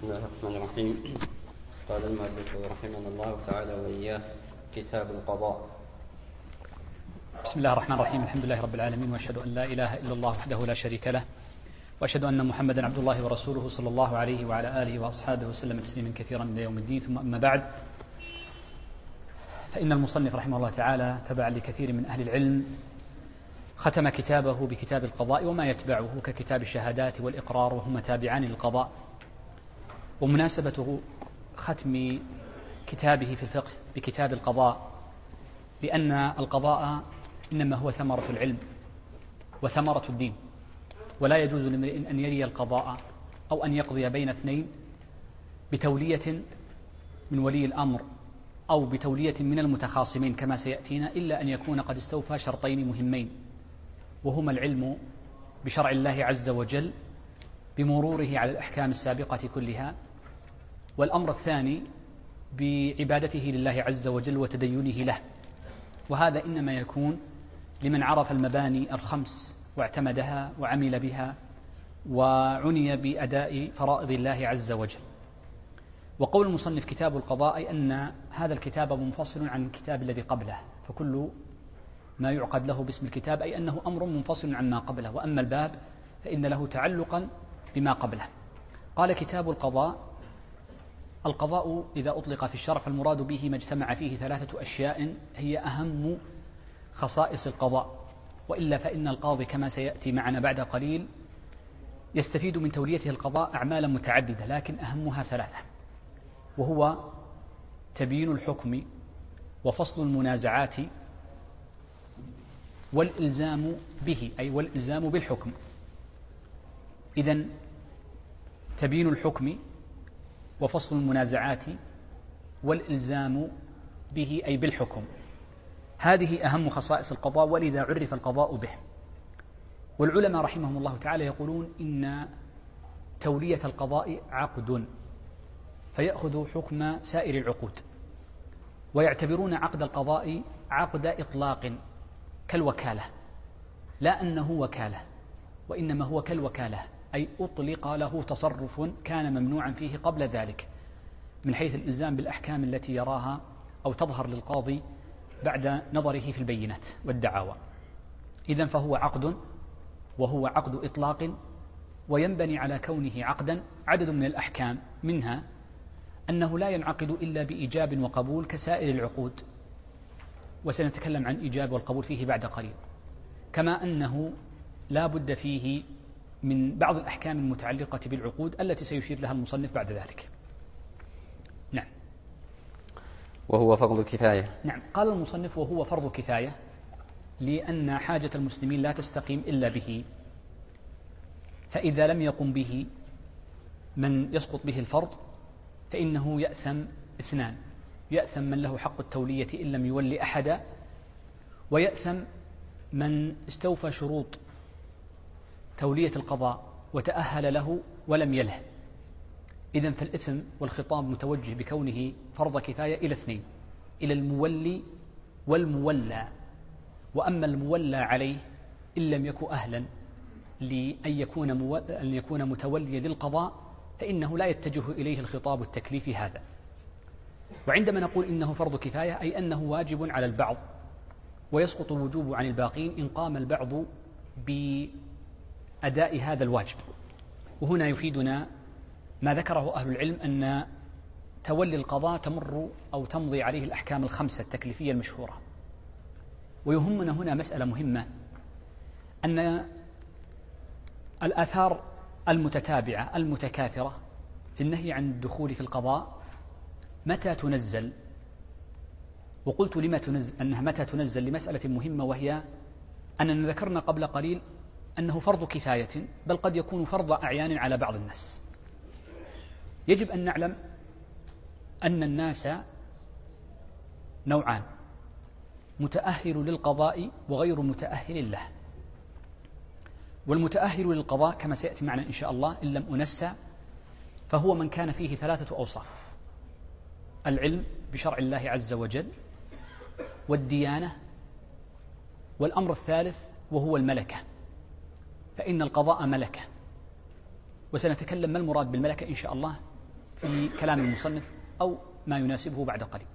الله الرحمن الرحيم. قال المؤلف رحمه الله تعالى وإياه: كتاب القضاء. بسم الله الرحمن الرحيم. الحمد لله رب العالمين، وأشهد أن لا إله إلا الله وحده لا شريك له، وأشهد أن محمدا عبد الله ورسوله صلى الله عليه وعلى آله وأصحابه وسلم تسليما كثيرا إلى يوم الدين. ثم أما بعد، فإن المصنف رحمه الله تعالى تبعا لكثير من أهل العلم ختم كتابه بكتاب القضاء وما يتبعه ككتاب الشهادات والإقرار، وهما تابعان للقضاء. ومناسبة ختم كتابه في الفقه بكتاب القضاء لأن القضاء إنما هو ثمرة العلم وثمرة الدين، ولا يجوز لامرئ أن يري القضاء أو أن يقضي بين اثنين بتولية من ولي الأمر أو بتولية من المتخاصمين كما سيأتينا، إلا أن يكون قد استوفى شرطين مهمين، وهما العلم بشرع الله عز وجل بمروره على الأحكام السابقة كلها، والأمر الثاني بعبادته لله عز وجل وتدينه له. وهذا إنما يكون لمن عرف المباني الخمس واعتمدها وعمل بها وعني بأداء فرائض الله عز وجل. وقول المصنف كتاب القضاء أي أن هذا الكتاب منفصل عن الكتاب الذي قبله، فكل ما يعقد له باسم الكتاب أي أنه أمر منفصل عن ما قبله، وأما الباب فإن له تعلقا بما قبله. قال كتاب القضاء. القضاء إذا أطلق في الشرع فالمراد به ما اجتمع فيه ثلاثة أشياء هي أهم خصائص القضاء، وإلا فإن القاضي كما سيأتي معنا بعد قليل يستفيد من توليته القضاء أعمالا متعددة، لكن أهمها ثلاثة، وهو تبيين الحكم وفصل المنازعات والإلزام به، أي والإلزام بالحكم. إذن تبيين الحكم وفصل المنازعات والإلزام به أي بالحكم، هذه أهم خصائص القضاء، ولذا عرف القضاء به. والعلماء رحمهم الله تعالى يقولون إن تولية القضاء عقد فيأخذ حكم سائر العقود، ويعتبرون عقد القضاء عقد إطلاق كالوكالة، لا أنه وكالة، وإنما هو كالوكالة، أي أطلق له تصرف كان ممنوعا فيه قبل ذلك من حيث الإلزام بالأحكام التي يراها أو تظهر للقاضي بعد نظره في البينات والدعاوى. إذن فهو عقد، وهو عقد إطلاق، وينبني على كونه عقدا عدد من الأحكام، منها أنه لا ينعقد إلا بإيجاب وقبول كسائر العقود، وسنتكلم عن إيجاب والقبول فيه بعد قليل، كما أنه لا بد فيه من بعض الأحكام المتعلقة بالعقود التي سيشير لها المصنف بعد ذلك. نعم. وهو فرض كفاية. نعم، قال المصنف وهو فرض كفاية لأن حاجة المسلمين لا تستقيم إلا به، فإذا لم يقم به من يسقط به الفرض فإنه يأثم اثنان: يأثم من له حق التولية إن لم يولي أحدا، ويأثم من استوفى شروط تولية القضاء وتأهل له ولم يله. إذن فالإثم والخطاب متوجه بكونه فرض كفاية إلى اثنين: إلى المولي والمولى. وأما المولى عليه إن لم يكن أهلا لأن يكون متوليا للقضاء فإنه لا يتجه إليه الخطاب التكليفي هذا. وعندما نقول إنه فرض كفاية أي أنه واجب على البعض ويسقط الوجوب عن الباقين إن قام البعض بأداء هذا الواجب. وهنا يفيدنا ما ذكره أهل العلم أن تولي القضاء تمر أو تمضي عليه الأحكام الخمسة التكليفية المشهورة. ويهمنا هنا مسألة مهمة، أن الآثار المتتابعة المتكاثرة في النهي عن الدخول في القضاء متى تنزل؟ وقلت لما تنزل أنها متى تنزل لمسألة مهمة، وهي أننا ذكرنا قبل قليل أنه فرض كفاية، بل قد يكون فرض أعيان على بعض الناس. يجب أن نعلم أن الناس نوعان: متأهل للقضاء وغير متأهل له. والمتأهل للقضاء كما سيأتي معنا إن شاء الله إن لم أنسى فهو من كان فيه ثلاثة أوصاف: العلم بشرع الله عز وجل، والديانة، والأمر الثالث وهو الملكة، فإن القضاء ملكة. وسنتكلم ما المراد بالملكة إن شاء الله في كلام المصنف أو ما يناسبه بعد قليل.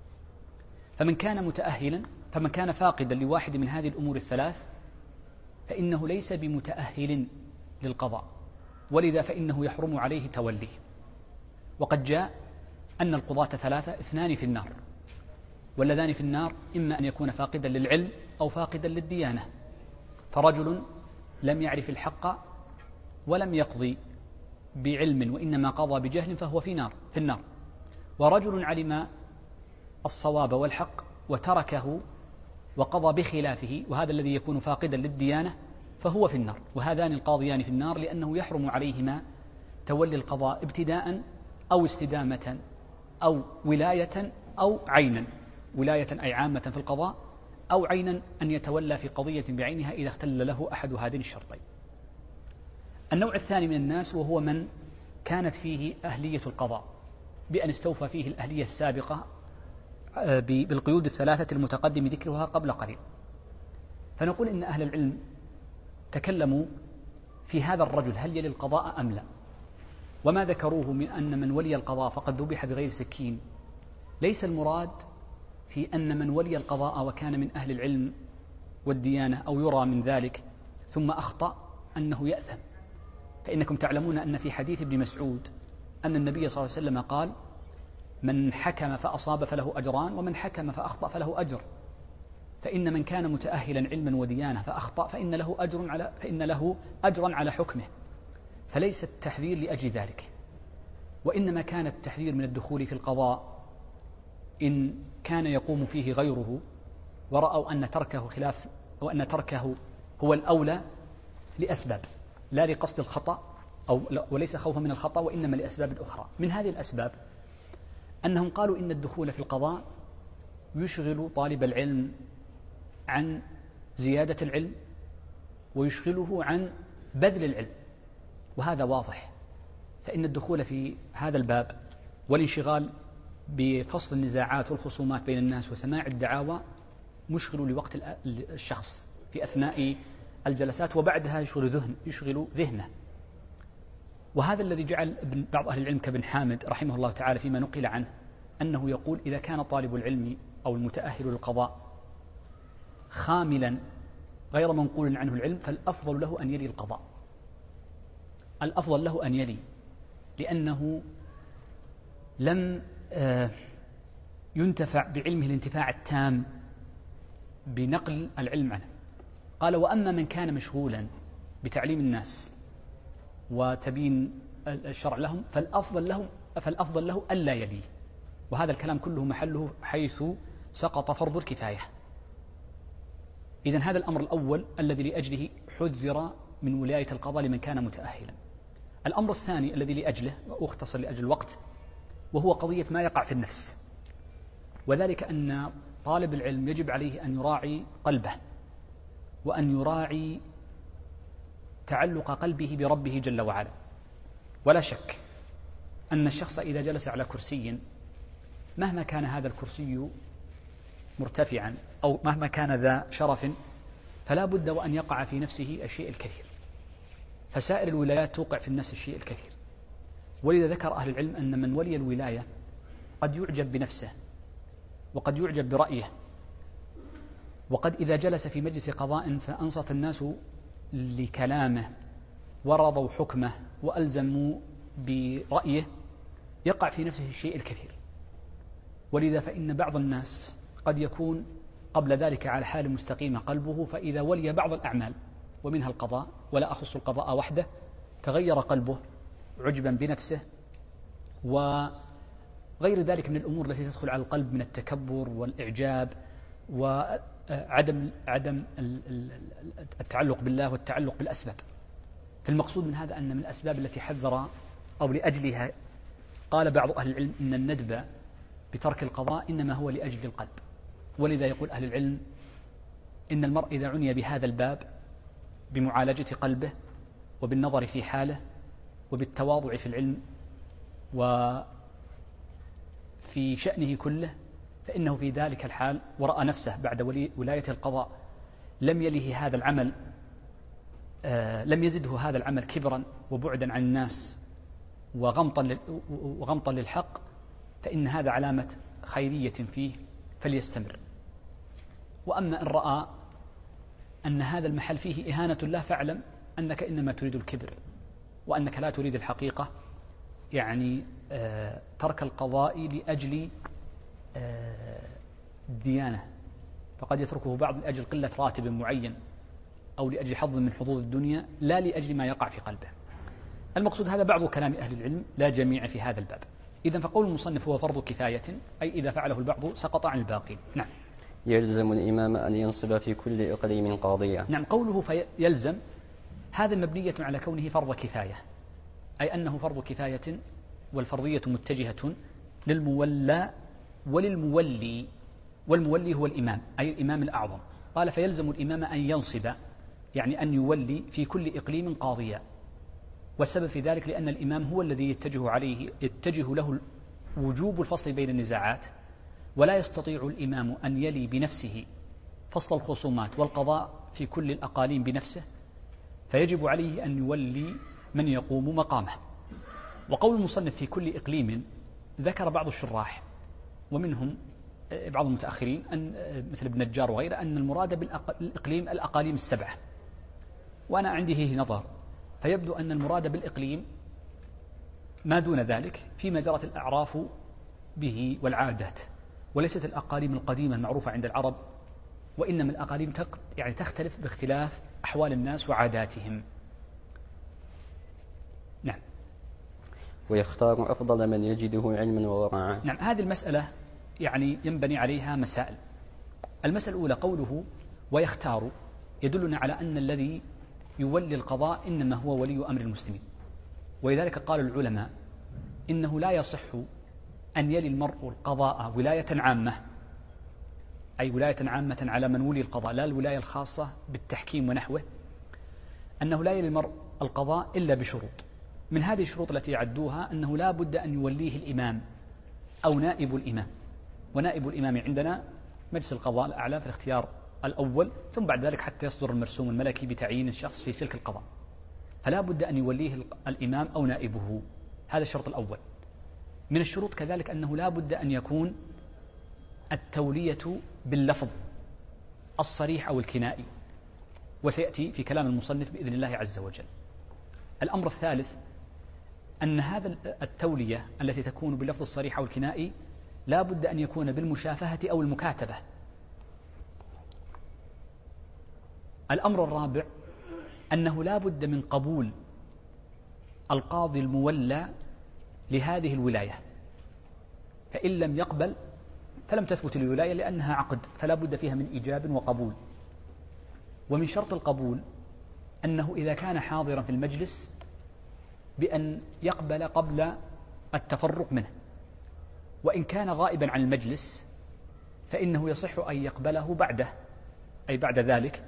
فمن كان فاقدا لواحد من هذه الأمور الثلاث فإنه ليس بمتأهل للقضاء، ولذا فإنه يحرم عليه توليه. وقد جاء أن القضاة ثلاثة، 2 في النار، واللذان في النار إما أن يكون فاقدا للعلم أو فاقدا للديانة. فرجل لم يعرف الحق ولم يقضي بعلم وإنما قضى بجهل فهو في النار. ورجل علم الصواب والحق وتركه وقضى بخلافه، وهذا الذي يكون فاقدا للديانة فهو في النار. وهذان القاضيان في النار لأنه يحرم عليهما تولي القضاء ابتداء أو استدامة أو ولاية أو عينا، ولاية أي عامة في القضاء، أو عينا أن يتولى في قضية بعينها إذا اختل له أحد هذين الشرطين. النوع الثاني من الناس وهو من كانت فيه أهلية القضاء بأن استوفى فيه الأهلية السابقة بالقيود الثلاثة المتقدم ذكرها قبل قليل. فنقول إن أهل العلم تكلموا في هذا الرجل هل يلي القضاء أم لا، وما ذكروه من أن من ولي القضاء فقد ذبح بغير سكين ليس المراد في أن من ولي القضاء وكان من أهل العلم والديانة أو يرى من ذلك ثم أخطأ أنه يأثم. فإنكم تعلمون أن في حديث ابن مسعود أن النبي صلى الله عليه وسلم قال: من حكم فأصاب فله أجران، ومن حكم فأخطأ فله أجر. فإن من كان متأهلا علما وديانة فأخطأ فإن له أجرا على حكمه. فليس التحذير لأجل ذلك، وإنما كان التحذير من الدخول في القضاء إن كان يقوم فيه غيره ورأوا أن تركه خلاف أو أن تركه هو الأولى لأسباب لا لقصد الخطأ وليس خوفا من الخطأ، وإنما لأسباب أخرى. من هذه الأسباب أنهم قالوا إن الدخول في القضاء يشغل طالب العلم عن زيادة العلم ويشغله عن بذل العلم، وهذا واضح. فإن الدخول في هذا الباب والانشغال بفصل النزاعات والخصومات بين الناس وسماع الدعاوى مشغل لوقت الشخص في أثناء الجلسات، وبعدها يشغل ذهنه. وهذا الذي جعل بعض أهل العلم كابن حامد رحمه الله تعالى فيما نقل عنه أنه يقول: إذا كان طالب العلم أو المتأهل للقضاء خاملا غير منقول عنه العلم فالأفضل له أن يلي القضاء، الأفضل له أن يلي، لأنه لم ينتفع بعلمه الانتفاع التام بنقل العلم عنه. قال: وأما من كان مشغولا بتعليم الناس وتبين الشرع لهم فالأفضل له ألا يليه. وهذا الكلام كله محله حيث سقط فرض الكفاية. إذن هذا الأمر الأول الذي لأجله حذر من ولاية القضاء لمن كان متأهلا. الأمر الثاني الذي لأجله، وأختصر لأجل الوقت، وهو قضية ما يقع في النفس، وذلك أن طالب العلم يجب عليه أن يراعي قلبه وأن يراعي تعلق قلبه بربه جل وعلا. ولا شك أن الشخص إذا جلس على كرسي مهما كان هذا الكرسي مرتفعا أو مهما كان ذا شرف فلا بد وأن يقع في نفسه الشيء الكثير، فسائر الولايات توقع في النفس الشيء الكثير. ولذا ذكر أهل العلم أن من ولي الولاية قد يعجب بنفسه وقد يعجب برأيه، وقد إذا جلس في مجلس قضاء فأنصت الناس لكلامه ورضوا حكمه وألزموا برأيه يقع في نفسه الشيء الكثير. ولذا فإن بعض الناس قد يكون قبل ذلك على حال مستقيمة قلبه، فإذا ولي بعض الأعمال ومنها القضاء، ولا أخص القضاء وحده، تغير قلبه عجبا بنفسه وغير ذلك من الأمور التي تدخل على القلب من التكبر والإعجاب وعدم التعلق بالله والتعلق بالأسباب. فالمقصود من هذا أن من الأسباب التي حذر أو لأجلها قال بعض أهل العلم إن الندب بترك القضاء إنما هو لأجل القلب. ولذا يقول أهل العلم إن المرء إذا عني بهذا الباب بمعالجة قلبه وبالنظر في حاله وبالتواضع في العلم وفي شأنه كله، فإنه في ذلك الحال ورأى نفسه بعد ولاية القضاء لم يله هذا العمل، لم يزده هذا العمل كبرا وبعدا عن الناس وغمطا للحق فإن هذا علامة خيرية فيه فليستمر. وأما إن رأى أن هذا المحل فيه إهانة له فاعلم أنك إنما تريد الكبر وأنك لا تريد الحقيقة، يعني ترك القضاء لأجل الديانة، فقد يتركه بعض لأجل قلة راتب معين أو لأجل حظ من حظوظ الدنيا لا لأجل ما يقع في قلبه. المقصود هذا بعض كلام أهل العلم لا جميع في هذا الباب. إذن فقول المصنف هو فرض كفاية، أي إذا فعله البعض سقط عن الباقين. نعم. يلزم الإمام أن ينصب في كل إقليم قاضية. نعم، قوله فيلزم هذا مبنية على كونه فرض كفاية، أي أنه فرض كفاية والفرضية متجهة للمولى وللمولي، والمولي هو الإمام أي الإمام الأعظم. قال فيلزم الإمام أن ينصب، يعني أن يولي في كل إقليم قاضيا، والسبب في ذلك لأن الإمام هو الذي يتجه له وجوب الفصل بين النزاعات، ولا يستطيع الإمام أن يلي بنفسه فصل الخصومات والقضاء في كل الأقاليم بنفسه، فيجب عليه أن يولي من يقوم مقامه. وقول المصنف في كل إقليم ذكر بعض الشراح ومنهم بعض المتأخرين أن مثل ابن النجار وغيره أن المراد بالإقليم الأقاليم السبعة، وأنا عندي فيه نظر، فيبدو أن المراد بالإقليم ما دون ذلك فيما جرت الأعراف به والعادات، وليست الأقاليم القديمة المعروفة عند العرب، وإنما الأقاليم يعني تختلف باختلاف أحوال الناس وعاداتهم. نعم. ويختار أفضل من يجده علما وورعا. نعم، هذه المسألة يعني ينبني عليها مسائل. المسألة الأولى قوله ويختار يدلنا على أن الذي يولي القضاء إنما هو ولي أمر المسلمين، ولذلك قال العلماء إنه لا يصح أن يلي المرء القضاء ولاية عامة، أي ولاية عامة على من ولي القضاء، لا الولاية الخاصة بالتحكيم ونحوه، أنه لا يلي المرء القضاء إلا بشروط. من هذه الشروط التي يعدوها أنه لا بد أن يوليه الإمام أو نائب الإمام، ونائب الإمام عندنا مجلس القضاء الأعلى في الاختيار الأول، ثم بعد ذلك حتى يصدر المرسوم الملكي بتعيين الشخص في سلك القضاء، فلا بد أن يوليه الإمام أو نائبه، هذا الشرط الأول. من الشروط كذلك أنه لا بد أن يكون التولية باللفظ الصريح أو الكنائي، وسيأتي في كلام المصنف بإذن الله عز وجل. الأمر الثالث أن هذا التولية التي تكون باللفظ الصريح أو الكنائي لا بد أن يكون بالمشافهة أو المكاتبة. الأمر الرابع أنه لا بد من قبول القاضي المولى لهذه الولاية، فإن لم يقبل فلم تثبت الولاية لأنها عقد، فلا بد فيها من إيجاب وقبول. ومن شرط القبول أنه إذا كان حاضرا في المجلس بأن يقبل قبل التفرق منه، وإن كان غائبا عن المجلس فإنه يصح أن يقبله بعده، أي بعد ذلك،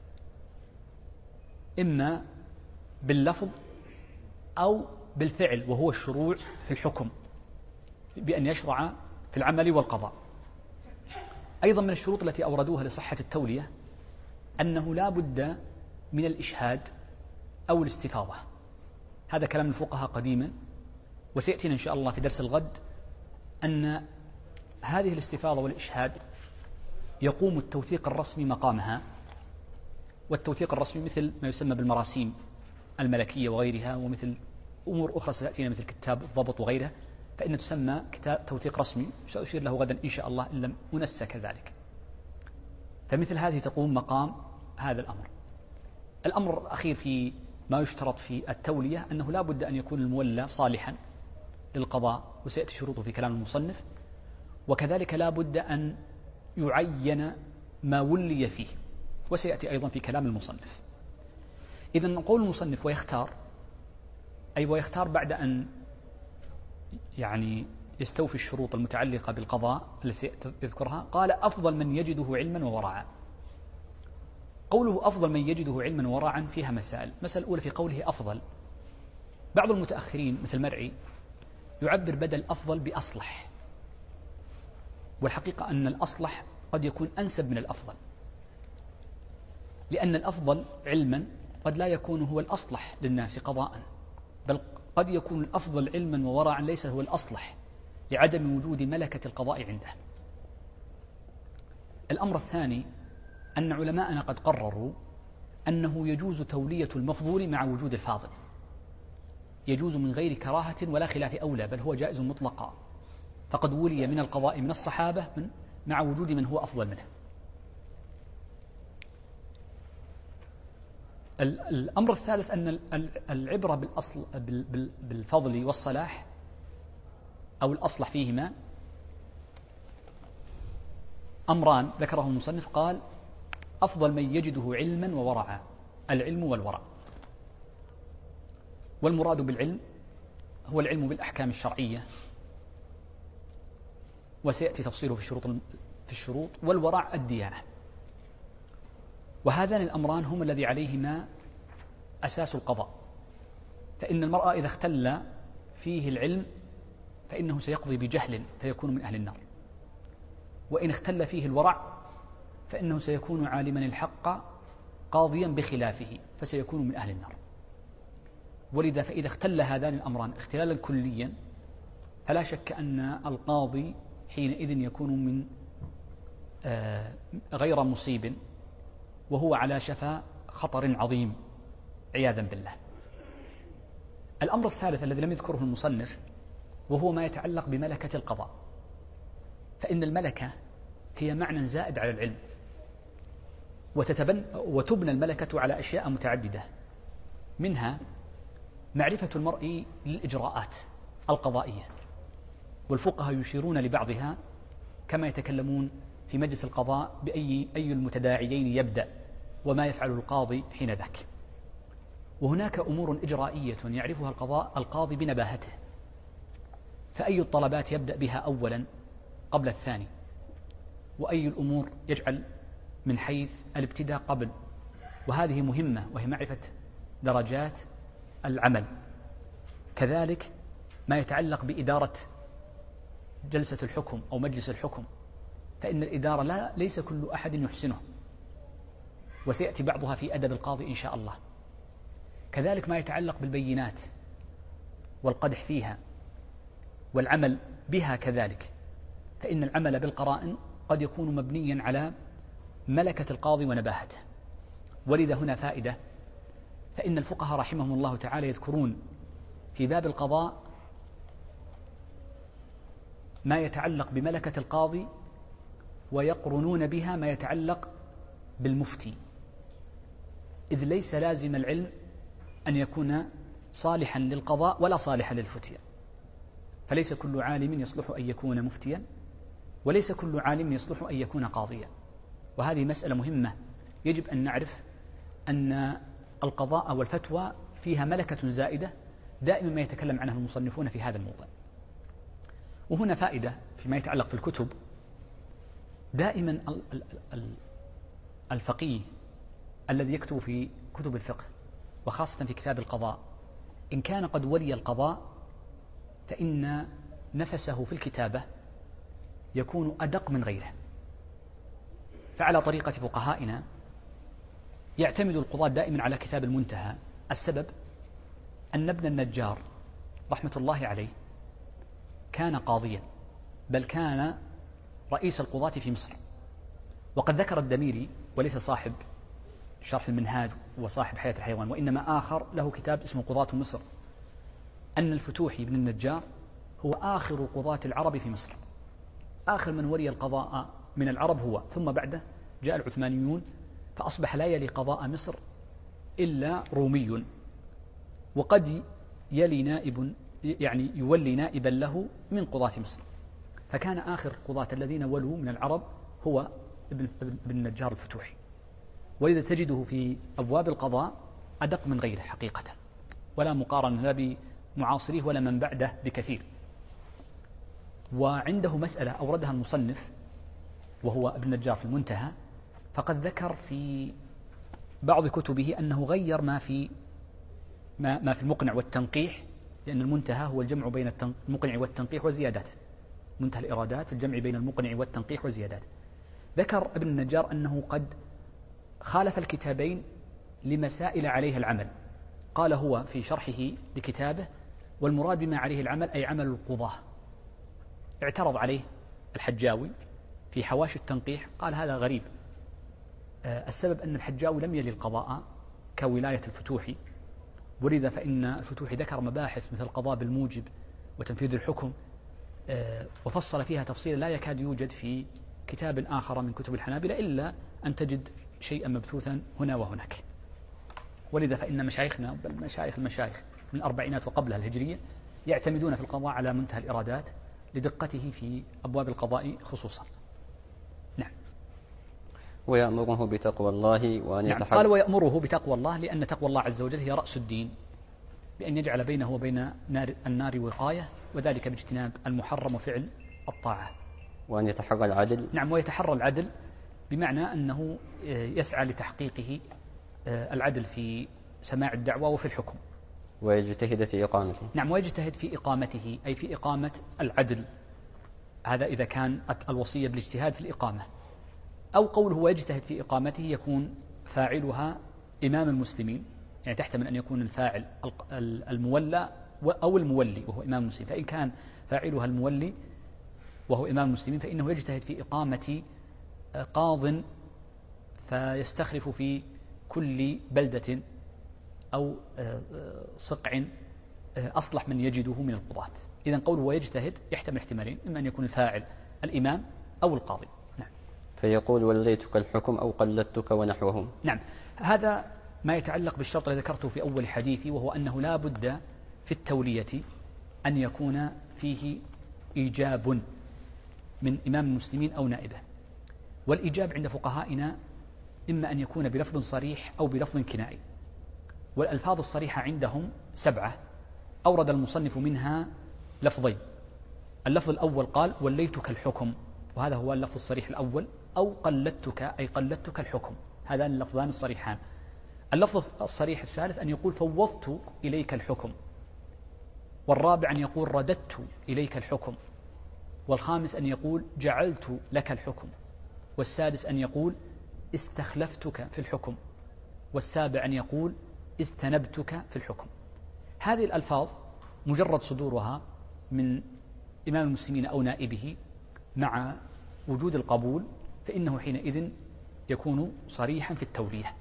إما باللفظ أو بالفعل، وهو الشروع في الحكم بأن يشرع في العمل والقضاء. أيضا من الشروط التي أوردوها لصحة التولية أنه لا بد من الإشهاد أو الاستفاضة، هذا كلام الفقهاء قديما، وسيأتينا إن شاء الله في درس الغد أن هذه الاستفاضة والإشهاد يقوم التوثيق الرسمي مقامها، والتوثيق الرسمي مثل ما يسمى بالمراسيم الملكية وغيرها، ومثل أمور أخرى ستأتينا مثل كتاب الضبط وغيرها، فإن تسمى كتاب توثيق رسمي، سأشير له غدا إن شاء الله إن لم أنسى كذلك. فمثل هذه تقوم مقام هذا الأمر. الأمر الأخير في ما يشترط في التولية أنه لا بد أن يكون المولى صالحا للقضاء، وسيأتي شروطه في كلام المصنف، وكذلك لا بد أن يعين ما ولي فيه، وسيأتي أيضا في كلام المصنف. إذن قول المصنف ويختار، أي ويختار بعد أن يعني يستوفي الشروط المتعلقة بالقضاء التي يذكرها، قال أفضل من يجده علما وورعا. قوله أفضل من يجده علما وورعا فيها مسائل. المسألة الأولى في قوله أفضل، بعض المتأخرين مثل مرعي يعبر بدل أفضل بأصلح، والحقيقة أن الأصلح قد يكون أنسب من الأفضل، لأن الأفضل علما قد لا يكون هو الأصلح للناس قضاء، بل قد يكون الأفضل علما وورعا ليس هو الأصلح لعدم وجود ملكة القضاء عنده. الأمر الثاني أن علماءنا قد قرروا أنه يجوز تولية المفضول مع وجود الفاضل، يجوز من غير كراهة ولا خلاف أولى، بل هو جائز مطلقا، فقد ولي من القضاء من الصحابة مع وجود من هو أفضل منه. الأمر الثالث أن العبرة بالأصل بالفضل والصلاح أو الأصلح فيهما أمران ذكره المصنف، قال أفضل من يجده علما وورعا، العلم والورع. والمراد بالعلم هو العلم بالأحكام الشرعية، وسيأتي تفصيله في الشروط، والورع الديانة. وهذان الأمران هما الذي عليهما أساس القضاء، فإن المرء إذا اختل فيه العلم فإنه سيقضي بجهل فيكون من أهل النار، وإن اختل فيه الورع فإنه سيكون عالما الحق قاضيا بخلافه فسيكون من أهل النار. ولذا فإذا اختل هذان الأمران اختلالا كليا فلا شك أن القاضي حينئذ يكون من غير مصيب، وهو على شفا خطر عظيم عياذا بالله. الأمر الثالث الذي لم يذكره المصنف وهو ما يتعلق بملكة القضاء، فإن الملكة هي معنى زائد على العلم، وتبنى الملكة على أشياء متعددة، منها معرفة المرء للإجراءات القضائية، والفقهاء يشيرون لبعضها كما يتكلمون في مجلس القضاء بأي المتداعيين يبدأ وما يفعل القاضي حين ذاك. وهناك أمور إجرائية يعرفها القاضي بنباهته، فأي الطلبات يبدأ بها أولا قبل الثاني، وأي الأمور يجعل من حيث الابتداء قبل، وهذه مهمة وهي معرفة درجات العمل. كذلك ما يتعلق بإدارة جلسة الحكم أو مجلس الحكم، فإن الإدارة ليس كل أحد يحسنه، وسيأتي بعضها في أدب القاضي إن شاء الله. كذلك ما يتعلق بالبينات والقدح فيها والعمل بها كذلك، فإن العمل بالقرائن قد يكون مبنيا على ملكة القاضي ونباهته. ولذا هنا فائدة، فإن الفقهاء رحمهم الله تعالى يذكرون في باب القضاء ما يتعلق بملكة القاضي، ويقرنون بها ما يتعلق بالمفتي، إذ ليس لازم العلم أن يكون صالحا للقضاء ولا صالحا للفتية، فليس كل عالم يصلح أن يكون مفتيا، وليس كل عالم يصلح أن يكون قاضيا. وهذه مسألة مهمة يجب أن نعرف أن القضاء والفتوى فيها ملكة زائدة دائما ما يتكلم عنها المصنفون في هذا الموضوع. وهنا فائدة فيما يتعلق في الكتب، دائما الفقيه الذي يكتب في كتب الفقه وخاصة في كتاب القضاء إن كان قد ولي القضاء فإن نفسه في الكتابة يكون أدق من غيره. فعلى طريقة فقهائنا يعتمد القضاة دائما على كتاب المنتهى. السبب أن ابن النجار رحمة الله عليه كان قاضيا، بل كان رئيس القضاة في مصر. وقد ذكر الدميري، وليس صاحب شرح المنهاج وصاحب حياة الحيوان، وإنما آخر له كتاب اسمه قضاة مصر، أن الفتوحي بن النجار هو آخر قضاة العرب في مصر، آخر من ولي القضاء من العرب هو، ثم بعده جاء العثمانيون فأصبح لا يلي قضاء مصر إلا رومي، وقد يلي نائب يعني يولي نائبا له من قضاة مصر. فكان آخر قضاة الذين ولوا من العرب هو ابن النجار الفتوحي، ولذا تجده في أبواب القضاء أدق من غيره حقيقة، ولا مقارنة لا بمعاصريه ولا من بعده بكثير. وعنده مسألة أوردها المصنف وهو ابن النجار في المنتهى، فقد ذكر في بعض كتبه أنه غير ما في المقنع والتنقيح، لأن المنتهى هو الجمع بين المقنع والتنقيح وزيادات، منتهى الإرادات الجمع بين المقنع والتنقيح وزيادات. ذكر ابن النجار أنه قد خالف الكتابين لمسائل عليها العمل. قال هو في شرحه لكتابه والمراد بما عليه العمل أي عمل القضاة. اعترض عليه الحجاوي في حواشي التنقيح، قال هذا غريب. السبب أن الحجاوي لم يلي القضاء كولاية الفتوح، ولذا فإن الفتوح ذكر مباحث مثل القضاء بالموجب وتنفيذ الحكم، وفصل فيها تفصيلا لا يكاد يوجد في كتاب آخر من كتب الحنابلة إلا أن تجد شيئا مبثوثا هنا وهناك. ولذا فإن مشايخنا بل مشايخ المشايخ من الأربعينات وقبلها الهجرية يعتمدون في القضاء على منتهى الإرادات لدقته في أبواب القضاء خصوصا. نعم. ويأمره بتقوى الله وأن نعم. قال ويأمره بتقوى الله لأن تقوى الله عز وجل هي رأس الدين، بأن يجعل بينه وبين النار وقاية، وذلك باجتناب المحرم وفعل الطاعة. وأن يتحرى العدل. نعم، ويتحرى العدل بمعنى أنه يسعى لتحقيقه العدل في سماع الدعوة وفي الحكم. ويجتهد في إقامته. نعم، ويجتهد في إقامته أي في إقامة العدل، هذا إذا كان الوصية بالاجتهاد في الإقامة. أو قوله ويجتهد في إقامته يكون فاعلها إمام المسلمين، يعني تحتمل أن يكون الفاعل المولى أو المولي وهو إمام المسلمين، فإن كان فاعلها المولي وهو إمام المسلمين فإنه يجتهد في إقامة قاض فيستخلف في كل بلدة أو صقع أصلح من يجده من القضاة. إذن قوله ويجتهد يحتمل احتمالين، إما أن يكون الفاعل الإمام أو القاضي. نعم. فيقول وليتك الحكم أو قلدتك ونحوهم. نعم، هذا ما يتعلق بالشرط الذي ذكرته في أول حديثي، وهو أنه لا بد في التولية أن يكون فيه إيجاب من إمام المسلمين أو نائبه. والإيجاب عند فقهائنا إما أن يكون بلفظ صريح أو بلفظ كنائي، والألفاظ الصريحة عندهم 7، أورد المصنف منها لفظين. اللفظ الأول قال وليتك الحكم، وهذا هو اللفظ الصريح الأول، أو قلدتك أي قلدتك الحكم، هذان اللفظان الصريحان. اللفظ الصريح الثالث أن يقول فوضت إليك الحكم، والرابع أن يقول رددت إليك الحكم، والخامس أن يقول جعلت لك الحكم، والسادس أن يقول استخلفتك في الحكم، والسابع أن يقول استنبتك في الحكم. هذه الألفاظ مجرد صدورها من إمام المسلمين أو نائبه مع وجود القبول فإنه حينئذ يكون صريحا في التولية.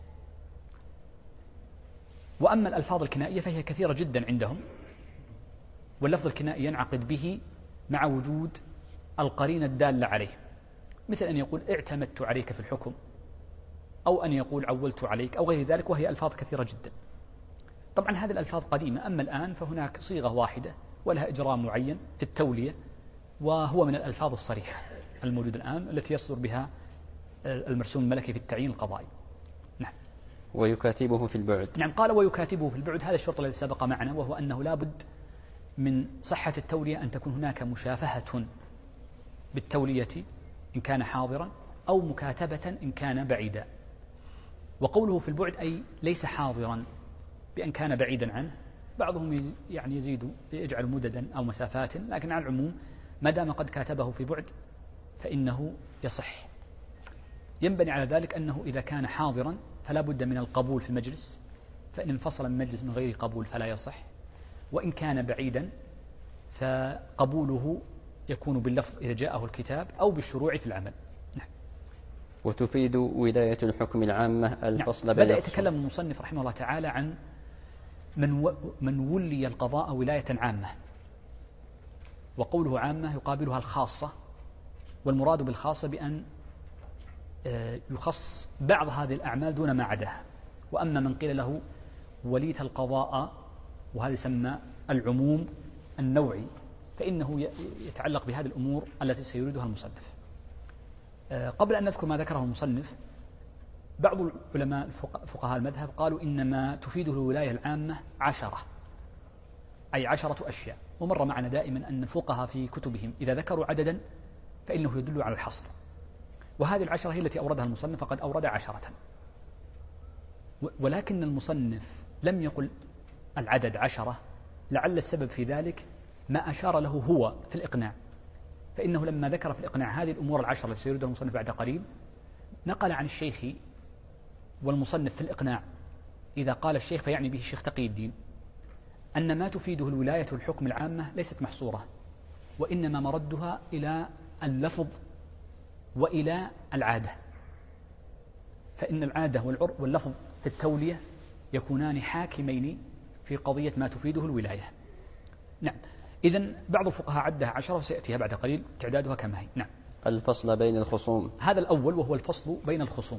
وأما الألفاظ الكنائية فهي كثيرة جدا عندهم، واللفظ الكنائي ينعقد به مع وجود القرينة الدالة عليه، مثل أن يقول اعتمدت عليك في الحكم، أو أن يقول عولت عليك، أو غير ذلك، وهي ألفاظ كثيرة جدا. طبعا هذه الألفاظ قديمة، أما الآن فهناك صيغة واحدة ولها إجراء معين في التولية، وهو من الألفاظ الصريحة الموجودة الآن التي يصدر بها المرسوم الملكي في التعيين القضائي. نعم. ويكاتبه في البعد. نعم، قال ويكاتبه في البعد، هذا الشرط الذي سبق معنا، وهو أنه لا بد من صحة التولية أن تكون هناك مشافهة بالتولية إن كان حاضرا، أو مكاتبة إن كان بعيدا. وقوله في البعد أي ليس حاضرا بأن كان بعيدا عنه. بعضهم يعني يزيد يجعل مددا أو مسافات، لكن على العموم ما دام قد كاتبه في بعد فإنه يصح. ينبني على ذلك أنه إذا كان حاضرا فلا بد من القبول في المجلس، فإن انفصل المجلس من غير قبول فلا يصح. وإن كان بعيدا فقبوله يكون باللفظ إذا جاءه الكتاب أو بالشروع في العمل. نعم. وتفيد ولاية الحكم العامة الفصل. نعم. بدأ يتكلم المصنف رحمه الله تعالى عن من ولي القضاء ولاية عامة، وقوله عامة يقابلها الخاصة، والمراد بالخاصة بأن يخص بعض هذه الأعمال دون ما عداها. وأما من قيل له وليت القضاء، وهذا يسمى العموم النوعي، فإنه يتعلق بهذه الأمور التي سيريدها المصنف. قبل أن نذكر ما ذكره المصنف، بعض العلماء فقهاء المذهب قالوا إنما تفيده الولاية العامة 10، أي 10 أشياء. ومر معنا دائما أن الفقهاء في كتبهم إذا ذكروا عددا فإنه يدل على الحصر، وهذه 10 هي التي أوردها المصنف، فقد أورد 10. ولكن المصنف لم يقل العدد 10، لعل السبب في ذلك ما أشار له هو في الإقناع، فإنه لما ذكر في الإقناع هذه الأمور 10 التي سيردها المصنف بعد قليل، نقل عن الشيخ والمصنف في الإقناع. إذا قال الشيخ فيعني به الشيخ تقي الدين، أن ما تفيده الولاية والحكم العامة ليست محصورة، وإنما مردها إلى اللفظ وإلى العادة، فإن العادة واللفظ في التولية يكونان حاكمين في قضية ما تفيده الولاية. نعم. إذن بعض الفقهاء عدها 10 وسيأتيها بعد قليل تعدادها كما هي. نعم. الفصل بين الخصوم، هذا الأول وهو الفصل بين الخصوم.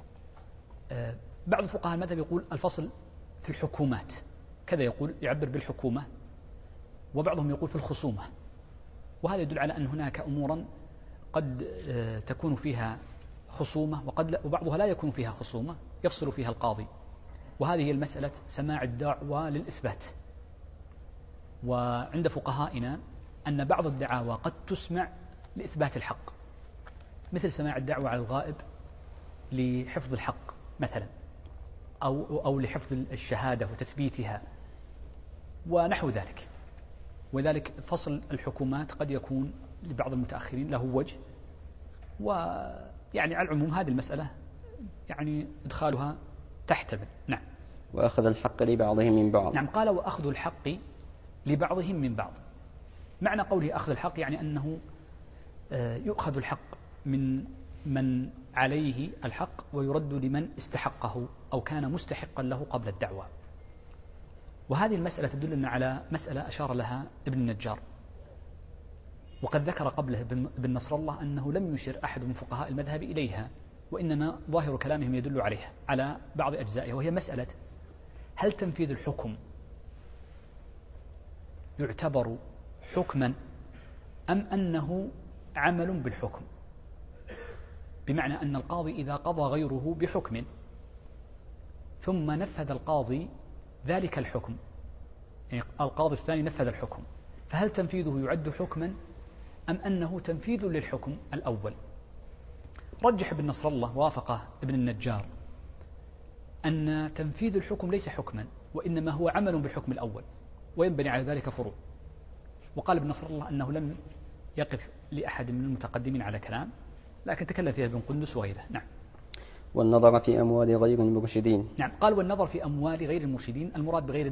بعض الفقهاء المذهب يقول الفصل في الحكومات، كذا يقول، يعبر بالحكومة، وبعضهم يقول في الخصومة، وهذا يدل على أن هناك أمورا قد تكون فيها خصومة وبعضها لا يكون فيها خصومة يفصل فيها القاضي، وهذه هي المسألة سماع الدعوى للإثبات. وعند فقهائنا أن بعض الدعاوى قد تسمع لإثبات الحق، مثل سماع الدعوى على الغائب لحفظ الحق مثلا، أو لحفظ الشهادة وتثبيتها ونحو ذلك. وذلك فصل الحكومات قد يكون لبعض المتأخرين له وجه، ويعني على العموم هذه المسألة يعني إدخالها تحتمل. نعم. وأخذ الحق لبعضهم من بعض. نعم. قال وأخذ الحق لبعضهم من بعض. معنى قوله أخذ الحق يعني أنه يؤخذ الحق من عليه الحق ويرد لمن استحقه أو كان مستحقا له قبل الدعوة. وهذه المسألة تدلنا على مسألة أشار لها ابن النجار، وقد ذكر قبله ابن نصر الله أنه لم يشر أحد من فقهاء المذهب إليها، وإنما ظاهر كلامهم يدل عليها على بعض أجزائها، وهي مسألة هل تنفيذ الحكم يعتبر حكما أم أنه عمل بالحكم؟ بمعنى أن القاضي إذا قضى غيره بحكم ثم نفذ القاضي ذلك الحكم، يعني القاضي الثاني نفذ الحكم، فهل تنفيذه يعد حكما أم أنه تنفيذ للحكم الأول؟ رجح ابن نصر الله وافقه ابن النجار أن تنفيذ الحكم ليس حكما، وإنما هو عمل بالحكم الأول، وينبني على ذلك فروع. وقال ابن نصر الله أنه لم يقف لأحد من المتقدمين على كلام، لكن تكلم فيها ابن قندس وغيره. نعم. والنظر في أموال غير المرشدين. نعم. قال والنظر في أموال غير المرشدين، المراد بغير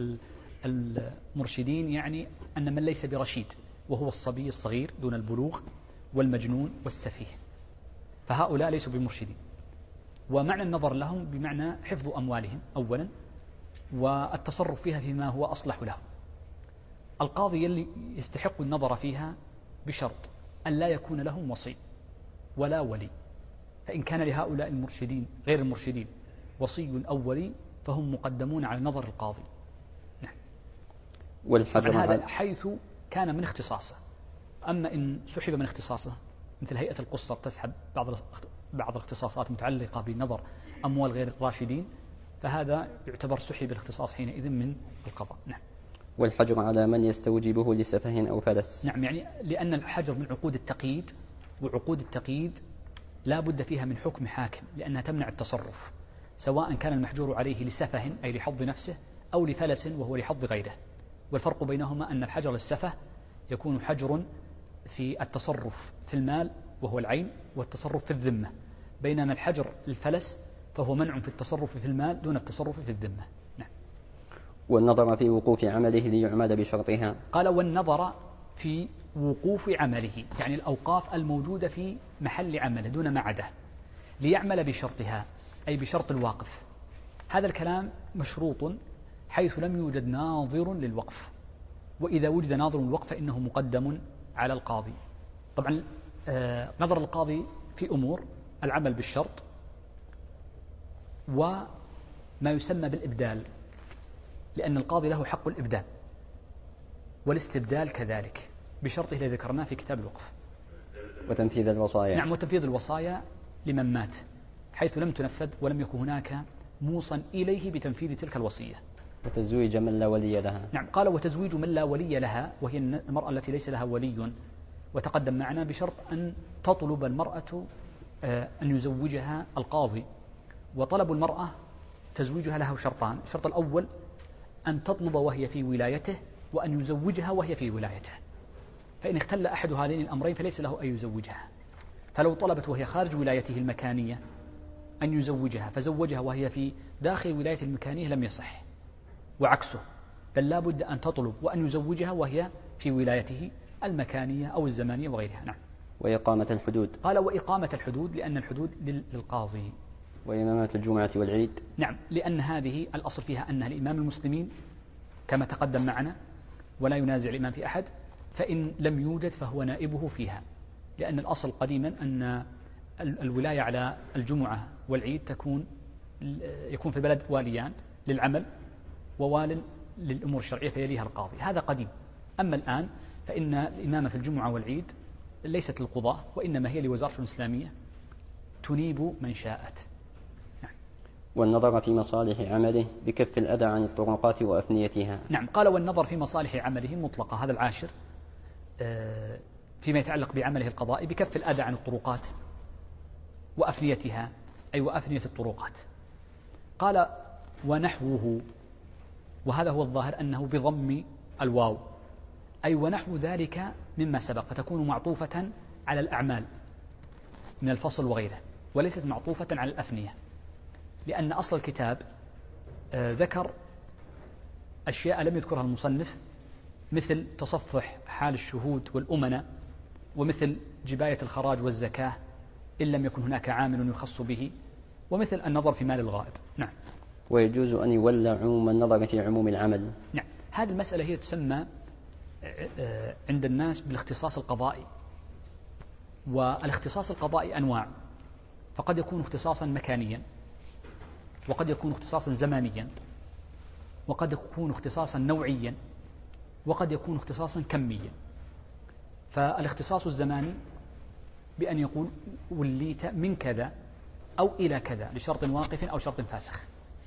المرشدين يعني أن من ليس برشيد، وهو الصبي الصغير دون البلوغ والمجنون والسفيه، فهؤلاء ليسوا بمرشدين. ومعنى النظر لهم بمعنى حفظ أموالهم أولا، والتصرف فيها فيما هو أصلح له. القاضي يلي يستحق النظر فيها بشرط أن لا يكون لهم وصي ولا ولي، فإن كان لهؤلاء المرشدين غير المرشدين وصي أو ولي فهم مقدمون على نظر القاضي. نعم. والحجر هذا حيث كان من اختصاصه. أما إن سحب من اختصاصه مثل هيئة القصر تسحب بعض الاختصاصات المتعلقة بنظر أموال غير الراشدين، فهذا يعتبر سحب الاختصاص حينئذ من القضاء. نعم. والحجر على من يستوجبه لسفه أو فلس. نعم. يعني لأن الحجر من عقود التقييد، وعقود التقييد لا بد فيها من حكم حاكم، لأنها تمنع التصرف، سواء كان المحجور عليه لسفه أي لحظ نفسه أو لفلس وهو لحظ غيره. والفرق بينهما أن الحجر للسفه يكون حجر في التصرف في المال وهو العين والتصرف في الذمة، بينما الحجر للفلس فهو منع في التصرف في المال دون التصرف في الذمة. نعم. والنظر في وقوف عمله ليعمل بشرطها. قال والنظر في وقوف عمله، يعني الأوقاف الموجودة في محل عمله دون ما عداه، ليعمل بشرطها أي بشرط الواقف. هذا الكلام مشروط حيث لم يوجد ناظر للوقف، وإذا وجد ناظر للوقف فإنه مقدم على القاضي. طبعا نظر القاضي في أمور العمل بالشرط وما يسمى بالإبدال، لأن القاضي له حق الإبدال والاستبدال كذلك بشرطه الذي ذكرناه في كتاب الوقف. وتنفيذ الوصايا. نعم. وتنفيذ الوصايا لمن مات حيث لم تنفذ ولم يكن هناك موصى إليه بتنفيذ تلك الوصية. وتزويج من لا ولي لها. نعم. قال وتزويج من لا ولي لها، وهي المرأة التي ليس لها ولي، وتقدم معنا بشرط أن تطلب المرأة أن يزوجها القاضي. وطلب المرأة تزويجها له شرطان: الشرط الأول أن تطلب وهي في ولايته، وأن يزوجها وهي في ولايته. فإن اختل أحد هذين الأمرين فليس له أن يزوجها. فلو طلبت وهي خارج ولايته المكانية أن يزوجها فزوجها وهي في داخل ولاية المكانية لم يصح، وعكسه بل لا بد أن تطلب وأن يزوجها وهي في ولايته المكانية أو الزمانية وغيرها. نعم. وإقامة الحدود. قال وإقامة الحدود لأن الحدود للقاضي. وإمامة الجمعة والعيد. نعم، لأن هذه الأصل فيها أنها لإمام المسلمين كما تقدم معنا، ولا ينازع الإمام في أحد، فإن لم يوجد فهو نائبه فيها، لأن الأصل قديما أن الولاية على الجمعة والعيد يكون في البلد واليان للعمل ووال للأمور الشرعية فيليها القاضي، هذا قديم. أما الآن فإن الإمامة في الجمعة والعيد ليست للقضاة، وإنما هي لوزارة الإسلامية تنيب من شاءت. والنظر في مصالح عمله بكف الأذى عن الطرقات وأفنيتها. نعم، قال والنظر في مصالح عمله مطلقة، هذا العاشر فيما يتعلق بعمله القضائي بكف الأذى عن الطرقات وأفنيتها، أي وأفنية الطرقات. قال ونحوه، وهذا هو الظاهر أنه بضم الواو، أي ونحو ذلك مما سبق، فتكون معطوفة على الأعمال من الفصل وغيره، وليست معطوفة على الأفنية، لأن أصل الكتاب ذكر أشياء لم يذكرها المصنف، مثل تصفح حال الشهود والأمناء، ومثل جباية الخراج والزكاة إن لم يكن هناك عامل يخص به، ومثل النظر في مال الغائب. نعم. ويجوز أن يولى عموم النظر في عموم العمل. نعم، هذه المسألة هي تسمى عند الناس بالاختصاص القضائي. والاختصاص القضائي أنواع، فقد يكون اختصاصا مكانيا، وقد يكون اختصاصا زمانيا، وقد يكون اختصاصا نوعيا، وقد يكون اختصاصا كميا. فالاختصاص الزماني بأن يقول وليت من كذا أو إلى كذا لشرط واقف أو شرط فاسخ.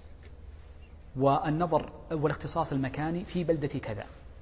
والنظر والاختصاص المكاني في بلدة كذا.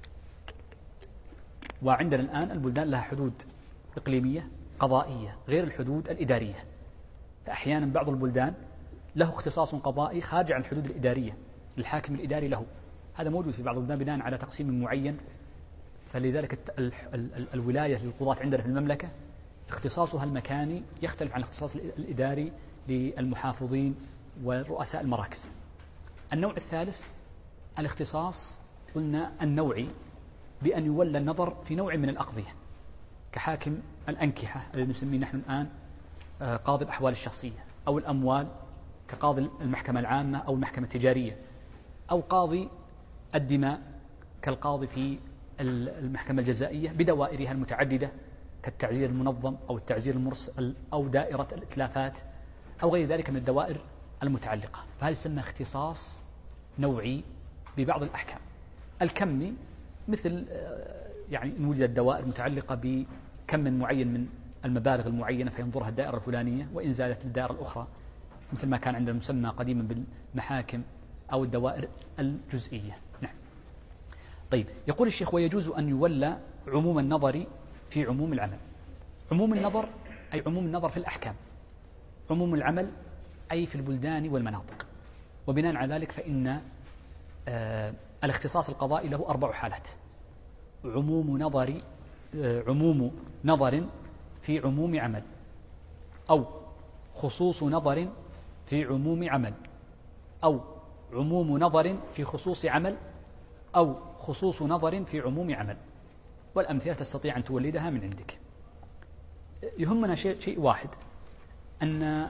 وعندنا الآن البلدان لها حدود إقليمية قضائية غير الحدود الإدارية، فأحيانا بعض البلدان له اختصاص قضائي خارج عن الحدود الإدارية، الحاكم الإداري له، هذا موجود في بعض البلدان بناء على تقسيم معين. فلذلك الولاية للقضاة عندنا في المملكة اختصاصها المكاني يختلف عن الاختصاص الإداري للمحافظين ورؤساء المراكز. النوع الثالث الاختصاص قلنا النوعي، بأن يولى النظر في نوع من الأقضية، كحاكم الأنكحة الذي نسميه نحن الآن قاضي الأحوال الشخصية، أو الأموال كقاضي المحكمة العامة أو المحكمة التجارية، أو قاضي الدماء كالقاضي في المحكمة الجزائية بدوائرها المتعددة كالتعزير المنظم أو التعزير المرسل أو دائرة الإتلافات أو غير ذلك من الدوائر المتعلقة. فهذا يسمى اختصاص نوعي ببعض الأحكام. الكمي مثل يعني إن وجدت دوائر متعلقة بكم معين من المبالغ المعينة فينظرها الدائرة الفلانية، وإن زادت الدائرة الأخرى، مثل ما كان عندنا مسمى قديما بالمحاكم أو الدوائر الجزئية. نعم. طيب، يقول الشيخ ويجوز أن يولى عموم النظر في عموم العمل. عموم النظر أي عموم النظر في الأحكام، عموم العمل أي في البلدان والمناطق. وبناء على ذلك فإن الاختصاص القضائي له 4 حالات: عموم نظر في عموم عمل، أو خصوص نظر في عموم عمل، أو عموم نظر في خصوص عمل، أو خصوص نظر في عموم عمل. والأمثلة تستطيع أن تولدها من عندك. يهمنا شيء واحد، أن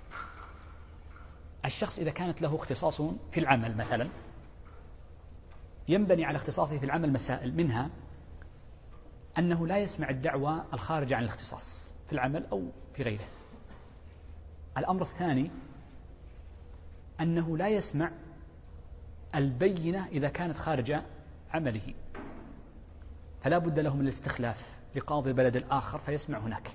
الشخص إذا كانت له اختصاص في العمل مثلا، ينبني على اختصاصه في العمل مسائل، منها أنه لا يسمع الدعوة الخارجة عن الاختصاص في العمل أو في غيره. الأمر الثاني أنه لا يسمع البينة إذا كانت خارج عمله، فلا بد له من الاستخلاف لقاضي البلد الآخر فيسمع هناك.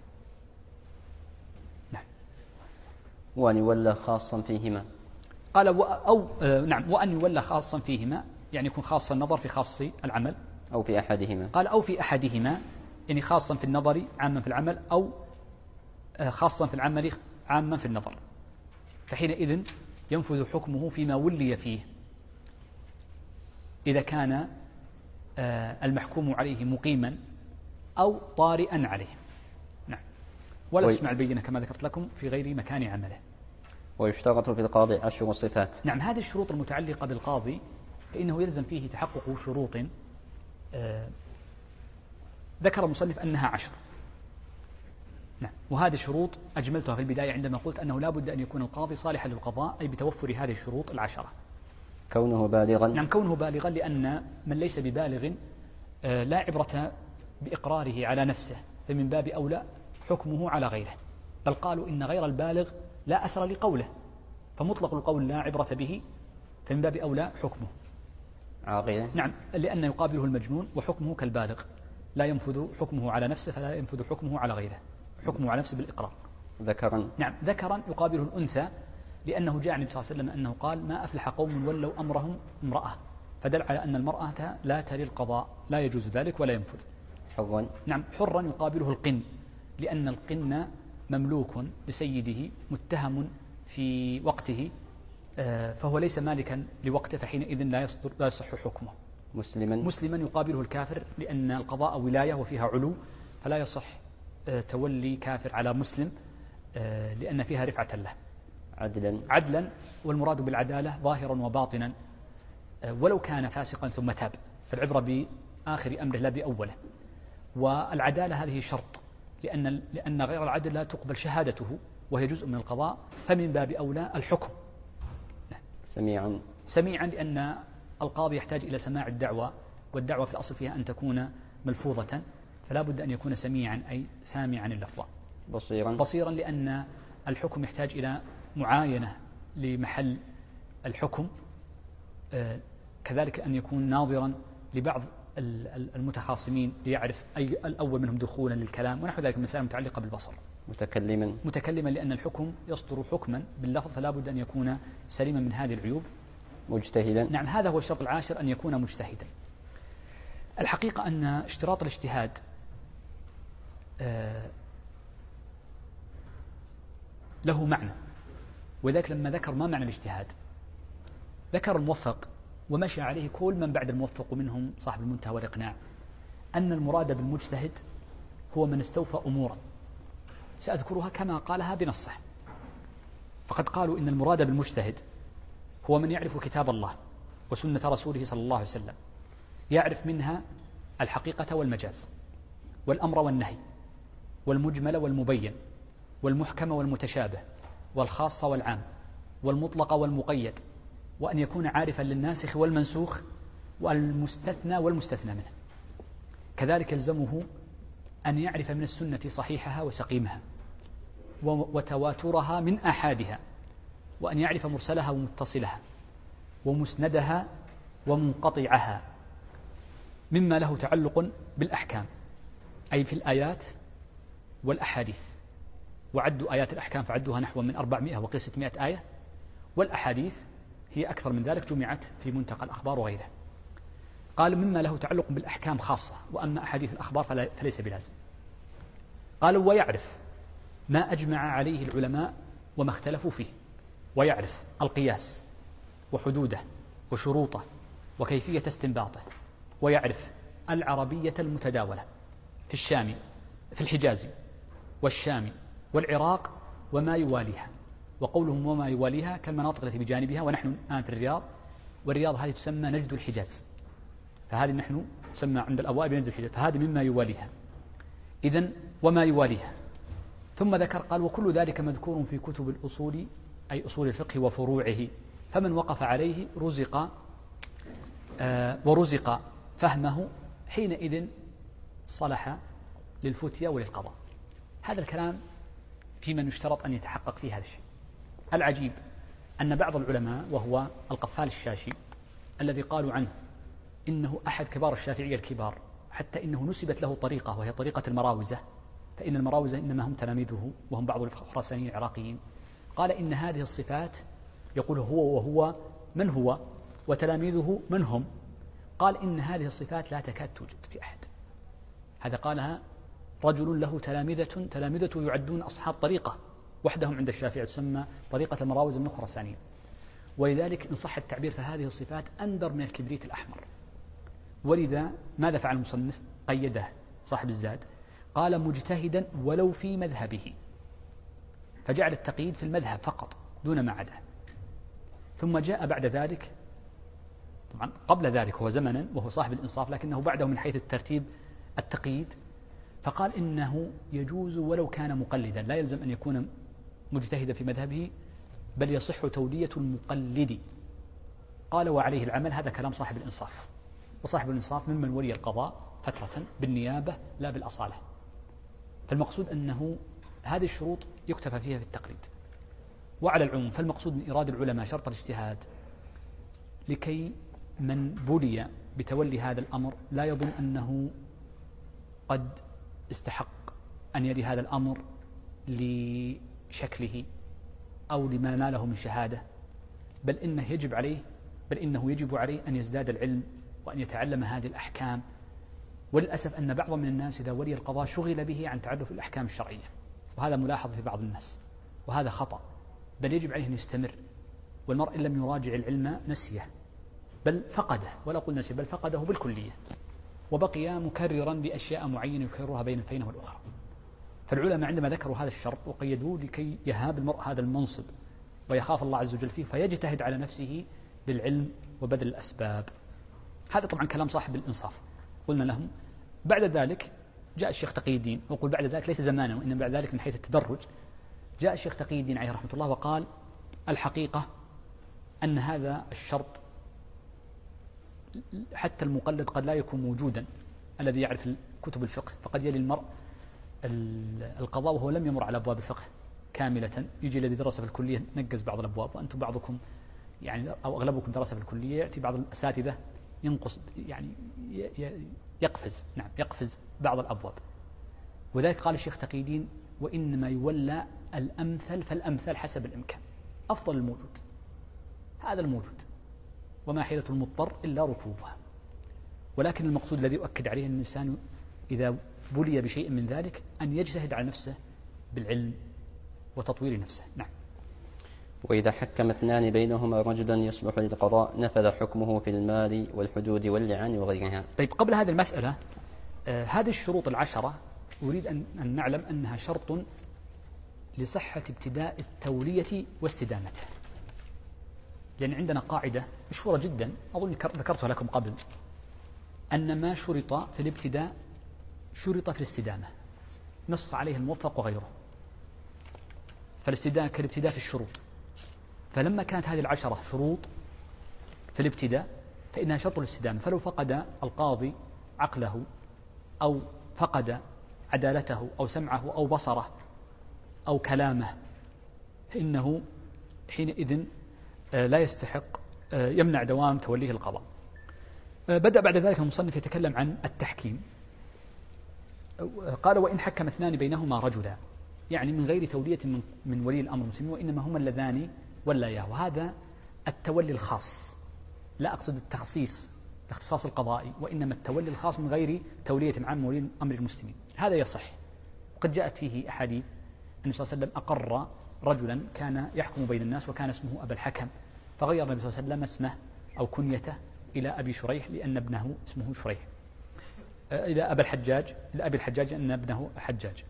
نعم. وأن يولى خاصا فيهما. قال نعم، وأن يولى خاصا فيهما، يعني يكون خاص النظر في خاص العمل، أو في أحدهما. قال أو في أحدهما، يعني خاصا في النظر عاما في العمل، أو خاصا في العمل عاما في النظر، فحينئذ ينفذ حكمه فيما ولي فيه إذا كان المحكوم عليه مقيما أو طارئا عليه. نعم. ولا تسمع البينة كما ذكرت لكم في غير مكان عمله. ويشترط في القاضي 10 صفات. نعم، هذه الشروط المتعلقة بالقاضي فإنه يلزم فيه تحقق شروط ذكر المصنف أنها 10. نعم. وهذه الشروط أجملتها في البداية عندما قلت أنه لا بد أن يكون القاضي صالحا للقضاء، أي بتوفر هذه الشروط 10. كونه بالغا. نعم، كونه بالغا، لأن من ليس ببالغ لا عبرة بإقراره على نفسه، فمن باب أولى حكمه على غيره، بل قالوا إن غير البالغ لا أثر لقوله، فمطلق القول لا عبرة به، فمن باب أولى حكمه عاقلا. نعم، لأن يقابله المجنون وحكمه كالبالغ، لا ينفذ حكمه على نفسه فلا ينفذ حكمه على غيره، حكمه على نفسه بالإقرار. ذكرا. نعم، ذكرا يقابله الأنثى، لأنه جاء النبي صلى الله عليه وسلم أنه قال: ما أفلح قوم ولوا أمرهم امرأة، فدل على أن المرأة لا تلي القضاء، لا يجوز ذلك ولا ينفذ. حرا. نعم، حرا يقابله القن، لأن القن مملوك لسيده متهم في وقته، فهو ليس مالكا لوقته، فحينئذ لا يصح حكمه. مسلما يقابله الكافر، لأن القضاء ولاية وفيها علو، فلا يصح تولي كافر على مسلم، لأن فيها رفعة له. عدلا، والمراد بالعدالة ظاهرا وباطنا، ولو كان فاسقا ثم تاب، فالعبرة بآخر أمره لا بأوله. والعدالة هذه شرط، لأن غير العدل لا تقبل شهادته، وهي جزء من القضاء، فمن باب أولى الحكم. سميعا، لأن القاضي يحتاج إلى سماع الدعوة، والدعوة في الأصل فيها أن تكون ملفوظة، فلا بد أن يكون سميعا، أي سامعا اللفظة. بصيرا، لأن الحكم يحتاج إلى معاينة لمحل الحكم، كذلك أن يكون ناظرا لبعض المتخاصمين ليعرف أي الأول منهم دخولا للكلام، ونحو ذلك من مسائل متعلقة بالبصر. متكلما، لأن الحكم يصدر حكما باللفظ، فلا بد أن يكون سليما من هذه العيوب. مجتهدا. نعم، هذا هو الشرط العاشر، أن يكون مجتهدا. الحقيقة أن اشتراط الاجتهاد له معنى، وذلك لما ذكر ما معنى الاجتهاد ذكر الموفق، ومشى عليه كل من بعد الموفق منهم صاحب المنتهى والإقناع، أن المراد بالمجتهد هو من استوفى أمورا سأذكرها كما قالها بنصه. فقد قالوا إن المراد بالمجتهد هو من يعرف كتاب الله وسنة رسوله صلى الله عليه وسلم، يعرف منها الحقيقة والمجاز، والأمر والنهي، والمجمل والمبين، والمحكم والمتشابه، والخاص والعام، والمطلق والمقيد، وأن يكون عارفا للناسخ والمنسوخ، والمستثنى والمستثنى منه. كذلك يلزمه أن يعرف من السنة صحيحها وسقيمها، وتواترها من آحادها، وأن يعرف مرسلها ومتصلها، ومسندها ومنقطعها، مما له تعلق بالأحكام، أي في الآيات والأحاديث. وعدوا آيات الأحكام فعدوها نحو من 400 وقيل 600 آية، والأحاديث هي أكثر من ذلك، جمعت في منتقى الأخبار وغيره. قال مما له تعلق بالأحكام خاصة، وأما أحاديث الأخبار فليس بلازم. قالوا ويعرف ما أجمع عليه العلماء وما اختلفوا فيه، ويعرف القياس وحدوده وشروطه وكيفية استنباطه، ويعرف العربية المتداولة في الحجاز والشام والعراق وما يواليها. وقولهم وما يواليها كالمناطق التي بجانبها، ونحن الآن في الرياض، والرياض هذه تسمى نجد الحجاز، فهذه نحن تسمى عند الأوائل بنجد الحجاز، فهذه مما يواليها. إذن وما يواليها. ثم ذكر قال وكل ذلك مذكور في كتب الأصول، أي أصول الفقه وفروعه، فمن وقف عليه ورزق فهمه حينئذ صلح للفتيا وللقضاء. هذا الكلام في من يشترط أن يتحقق فيه هذا الشيء. العجيب أن بعض العلماء، وهو القفال الشاشي الذي قالوا عنه إنه أحد كبار الشافعية الكبار، حتى إنه نسبت له طريقة وهي طريقة المراوزة، فإن المراوزة إنما هم تلاميذه وهم بعض الخراسانيين العراقيين. قال إن هذه الصفات، يقول هو وهو من هو وتلاميذه من هم، قال إن هذه الصفات لا تكاد توجد في أحد. هذا قالها رجل له تلامذته يعدون أصحاب طريقة وحدهم عند الشافعي، تسمى طريقة المراوز من الخراسانيين. ولذلك إن صح التعبير فهذه الصفات أندر من الكبريت الأحمر. ولذا ماذا فعل المصنف؟ قيده صاحب الزاد، قال مجتهدا ولو في مذهبه، فجعل التقييد في المذهب فقط دون ما عداه. ثم جاء بعد ذلك طبعا قبل ذلك هو زمنا وهو صاحب الإنصاف، لكنه بعده من حيث الترتيب التقييد، فقال إنه يجوز ولو كان مقلدا، لا يلزم أن يكون مجتهدا في مذهبه، بل يصح تولية المقلد. قال وعليه العمل. هذا كلام صاحب الإنصاف، وصاحب الإنصاف ممن ولي القضاء فترة بالنيابة لا بالأصالة. فالمقصود أنه هذه الشروط يكتفى فيها في التقليد. وعلى العموم فالمقصود من إرادة العلماء شرط الاجتهاد لكي من بلي بتولي هذا الأمر لا يظن أنه قد استحق أن يلي هذا الأمر لشكله أو لما ناله من شهادة، بل إنه يجب عليه أن يزداد العلم وأن يتعلم هذه الأحكام. وللأسف أن بعض من الناس إذا ولي القضاء شغل به عن تعرف الأحكام الشرعية، وهذا ملاحظ في بعض الناس، وهذا خطأ، بل يجب عليه أن يستمر. والمرء إن لم يراجع العلم نسيه، بل فقده، ولا أقول نسيه بل فقده بالكلية، وبقي مكررا بأشياء معينة يكررها بين الفينة والأخرى. فالعلماء عندما ذكروا هذا الشرط وقيدوه لكي يهاب المرء هذا المنصب ويخاف الله عز وجل فيه، فيجتهد على نفسه بالعلم وبذل الأسباب. هذا طبعا كلام صاحب الإنصاف. قلنا لهم بعد ذلك جاء الشيخ تقي الدين، وقل بعد ذلك ليس زمانا وإنما بعد ذلك من حيث التدرج، جاء الشيخ تقي الدين عليه رحمة الله وقال الحقيقة أن هذا الشرط حتى المقلد قد لا يكون موجودا الذي يعرف كتب الفقه، فقد يلي المرء القضاء وهو لم يمر على أبواب الفقه كاملة. يجي الذي درس في الكلية نقز بعض الأبواب، وأنتم بعضكم يعني أو أغلبكم درس في الكلية، يأتي بعض الأساتذة ينقص يعني يقفز بعض الأبواب. وذلك قال الشيخ تقي الدين وإنما يولى الأمثل فالأمثل حسب الإمكان، أفضل الموجود هذا الموجود، وما حيلة المضطر إلا ركوبها. ولكن المقصود الذي يؤكد عليه أن الإنسان إذا بلي بشيء من ذلك أن يجتهد على نفسه بالعلم وتطوير نفسه. نعم. وإذا حكم اثنان بينهما رجلا يصلح للقضاء نفذ حكمه في المال والحدود واللعان وغيرها. طيب، قبل هذه المسألة هذه الشروط العشرة أريد أن نعلم أنها شرط لصحة ابتداء التولية واستدامته، لأن عندنا قاعدة مشهورة جدا أظن ذكرتها لكم قبل، أن ما شرط في الابتداء شرط في الاستدامة، نص عليه الموفق وغيره. فالاستدامة كالابتداء في الشروط، فلما كانت هذه العشرة شروط في الابتداء فإنها شرط الاستدامة. فلو فقد القاضي عقله أو فقد عدالته أو سمعه أو بصره أو كلامه فإنه حينئذ لا يستحق، يمنع دوام توليه القضاء. بدأ بعد ذلك المصنف يتكلم عن التحكيم. قال وإن حكم اثنان بينهما رجلا، يعني من غير تولية من ولي الأمر المسلمين، وإنما هما اللذان ولاياه. وهذا التولي الخاص، لا أقصد التخصيص الاختصاص القضائي، وإنما التولي الخاص من غير تولية عام ولي أمر المسلمين. هذا يصح، وقد جاءت فيه أحاديث النبي صلى الله عليه وسلم أقر رجلا كان يحكم بين الناس وكان اسمه أبا الحكم، فغير النبي صلى الله عليه وسلم اسمه أو كنيته إلى أبي شريح لأن ابنه اسمه شريح، إلى أبي الحجاج لأن ابنه حجاج.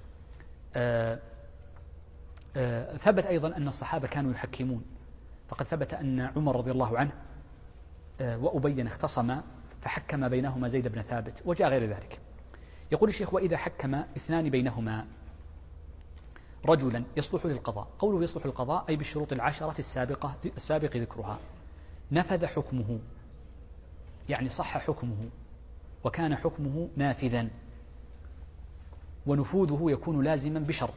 ثبت أيضا أن الصحابة كانوا يحكمون، فقد ثبت أن عمر رضي الله عنه وأبي اختصما فحكم بينهما زيد بن ثابت، وجاء غير ذلك. يقول الشيخ وإذا حكم اثنان بينهما رجلا يصلح للقضاء، قوله يصلح للقضاء أي بالشروط العشرة السابق ذكرها، نفذ حكمه، يعني صح حكمه وكان حكمه نافذا، ونفوذه يكون لازما بشرط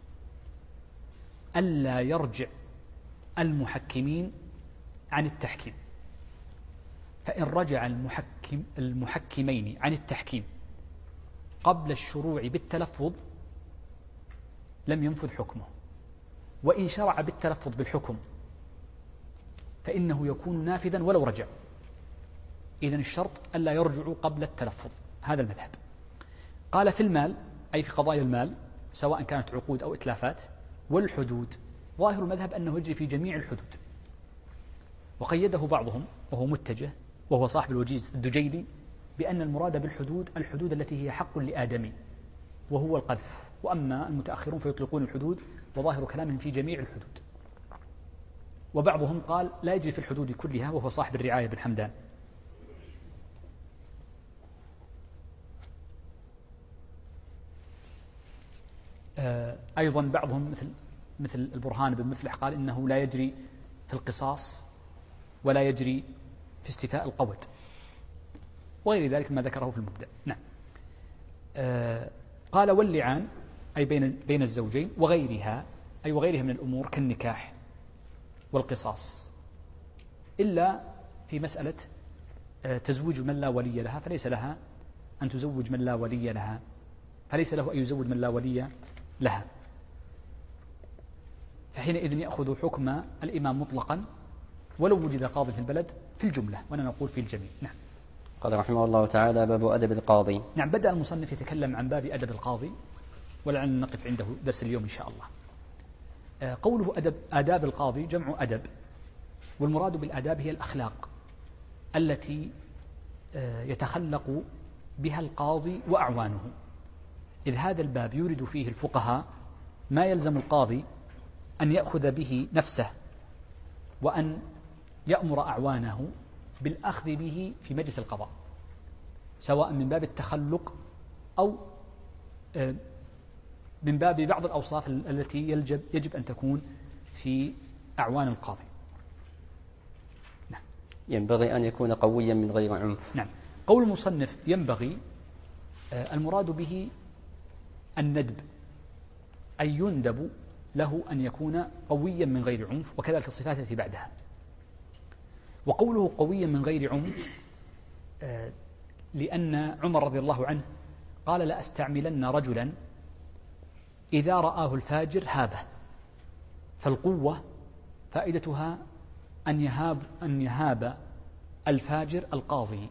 ألا يرجع المحكمين عن التحكيم. فإن رجع المحكمين عن التحكيم قبل الشروع بالتلفظ لم ينفذ حكمه، وإن شرع بالتلفظ بالحكم فإنه يكون نافذا ولو رجع. إذن الشرط ألا يرجعوا قبل التلفظ، هذا المذهب. قال في المال أي في قضايا المال سواء كانت عقود أو إتلافات، والحدود ظاهر المذهب أنه يجري في جميع الحدود، وقيده بعضهم وهو متجه وهو صاحب الوجيز الدجيلي بأن المراد بالحدود الحدود التي هي حق لآدمي وهو القذف، وأما المتأخرون فيطلقون الحدود وظاهر كلامهم في جميع الحدود. وبعضهم قال لا يجري في الحدود كلها وهو صاحب الرعاية بن حمدان، أيضا بعضهم مثل البرهان بن مفلح قال إنه لا يجري في القصاص ولا يجري في استيفاء القود وغير ذلك ما ذكره في المبدأ. نعم. قال واللعان أي بين الزوجين وغيرها أي وغيرها من الأمور كالنكاح والقصاص، إلا في مسألة تزويج من لا ولي لها، فليس لها أن تزوج من لا ولي لها، فليس له أن يزوج من لا ولي لها، فحينئذ يأخذ حكم الإمام مطلقا ولو وجد قاضي في البلد في الجملة، وأنا نقول في الجميع. نعم. قال رحمه الله تعالى: باب أدب القاضي. نعم. بدأ المصنف يتكلم عن باب أدب القاضي، ولعلنا نقف عنده درس اليوم إن شاء الله. قوله آداب القاضي جمع أدب، والمراد بالآداب هي الأخلاق التي يتخلق بها القاضي وأعوانه، إذ هذا الباب يورد فيه الفقهاء ما يلزم القاضي أن يأخذ به نفسه وأن يأمر أعوانه بالأخذ به في مجلس القضاء، سواء من باب التخلق أو من باب بعض الأوصاف التي يجب أن تكون في أعوان القاضي. نعم. ينبغي أن يكون قويا من غير عنف. نعم. قول المصنف ينبغي، المراد به الندب، أي يندب له أن يكون قويا من غير عنف، وكذلك الصفات التي بعدها. وقوله قويا من غير عنف لأن عمر رضي الله عنه قال: لأستعملن رجلا إذا رآه الفاجر هابه، فالقوة فائدتها أن يهاب الفاجر القاضي،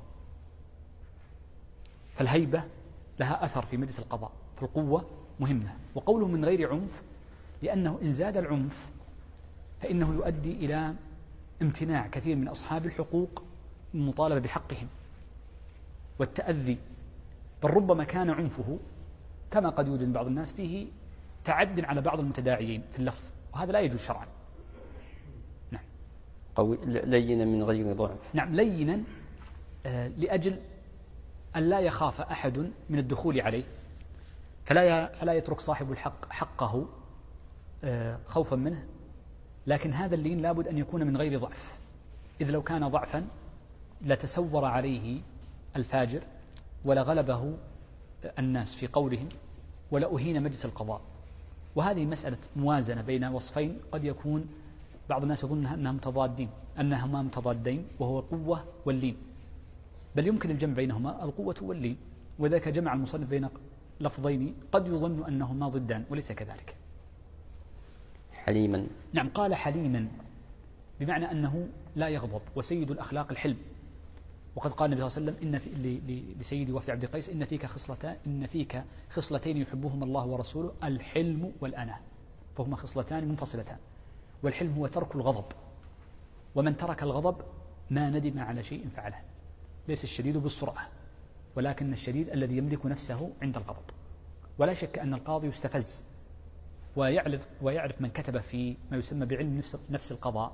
فالهيبة لها أثر في مجلس القضاء، فالقوة مهمة. وقوله من غير عنف لأنه إن زاد العنف فإنه يؤدي إلى امتناع كثير من أصحاب الحقوق من المطالبة بحقهم والتأذي، بل ربما كان عنفه كما قد يوجد بعض الناس فيه تعد على بعض المتداعيين في اللفظ، وهذا لا يجوز شرعا. نعم. لينا من غير ضعف. نعم. لينا لأجل أن لا يخاف أحد من الدخول عليه، فلا يترك صاحب الحق حقه خوفا منه، لكن هذا اللين لابد أن يكون من غير ضعف، إذ لو كان ضعفا لتسور عليه الفاجر ولغلبه الناس في قولهم ولأهين مجلس القضاء. وهذه مسألة موازنة بين وصفين قد يكون بعض الناس يظنها أنهما متضادين، وهو القوة واللين، بل يمكن الجمع بينهما القوة واللين، وذلك جمع المصنف بين لفظين قد يظن أنهما ضدان وليس كذلك. حليما. نعم. قال حليما بمعنى أنه لا يغضب، وسيد الأخلاق الحلم، وقد قال النبي صلى الله عليه وسلم لسيد وفد عبد القيس: إن فيك خصلتين يحبهما الله ورسوله، الحلم والأناة، فهما خصلتان منفصلتان، والحلم هو ترك الغضب، ومن ترك الغضب ما ندم على شيء فعله. ليس الشديد بالسرعة، ولكن الشديد الذي يملك نفسه عند الغضب. ولا شك أن القاضي يستفز ويعرف من كتب في ما يسمى بعلم نفس القضاء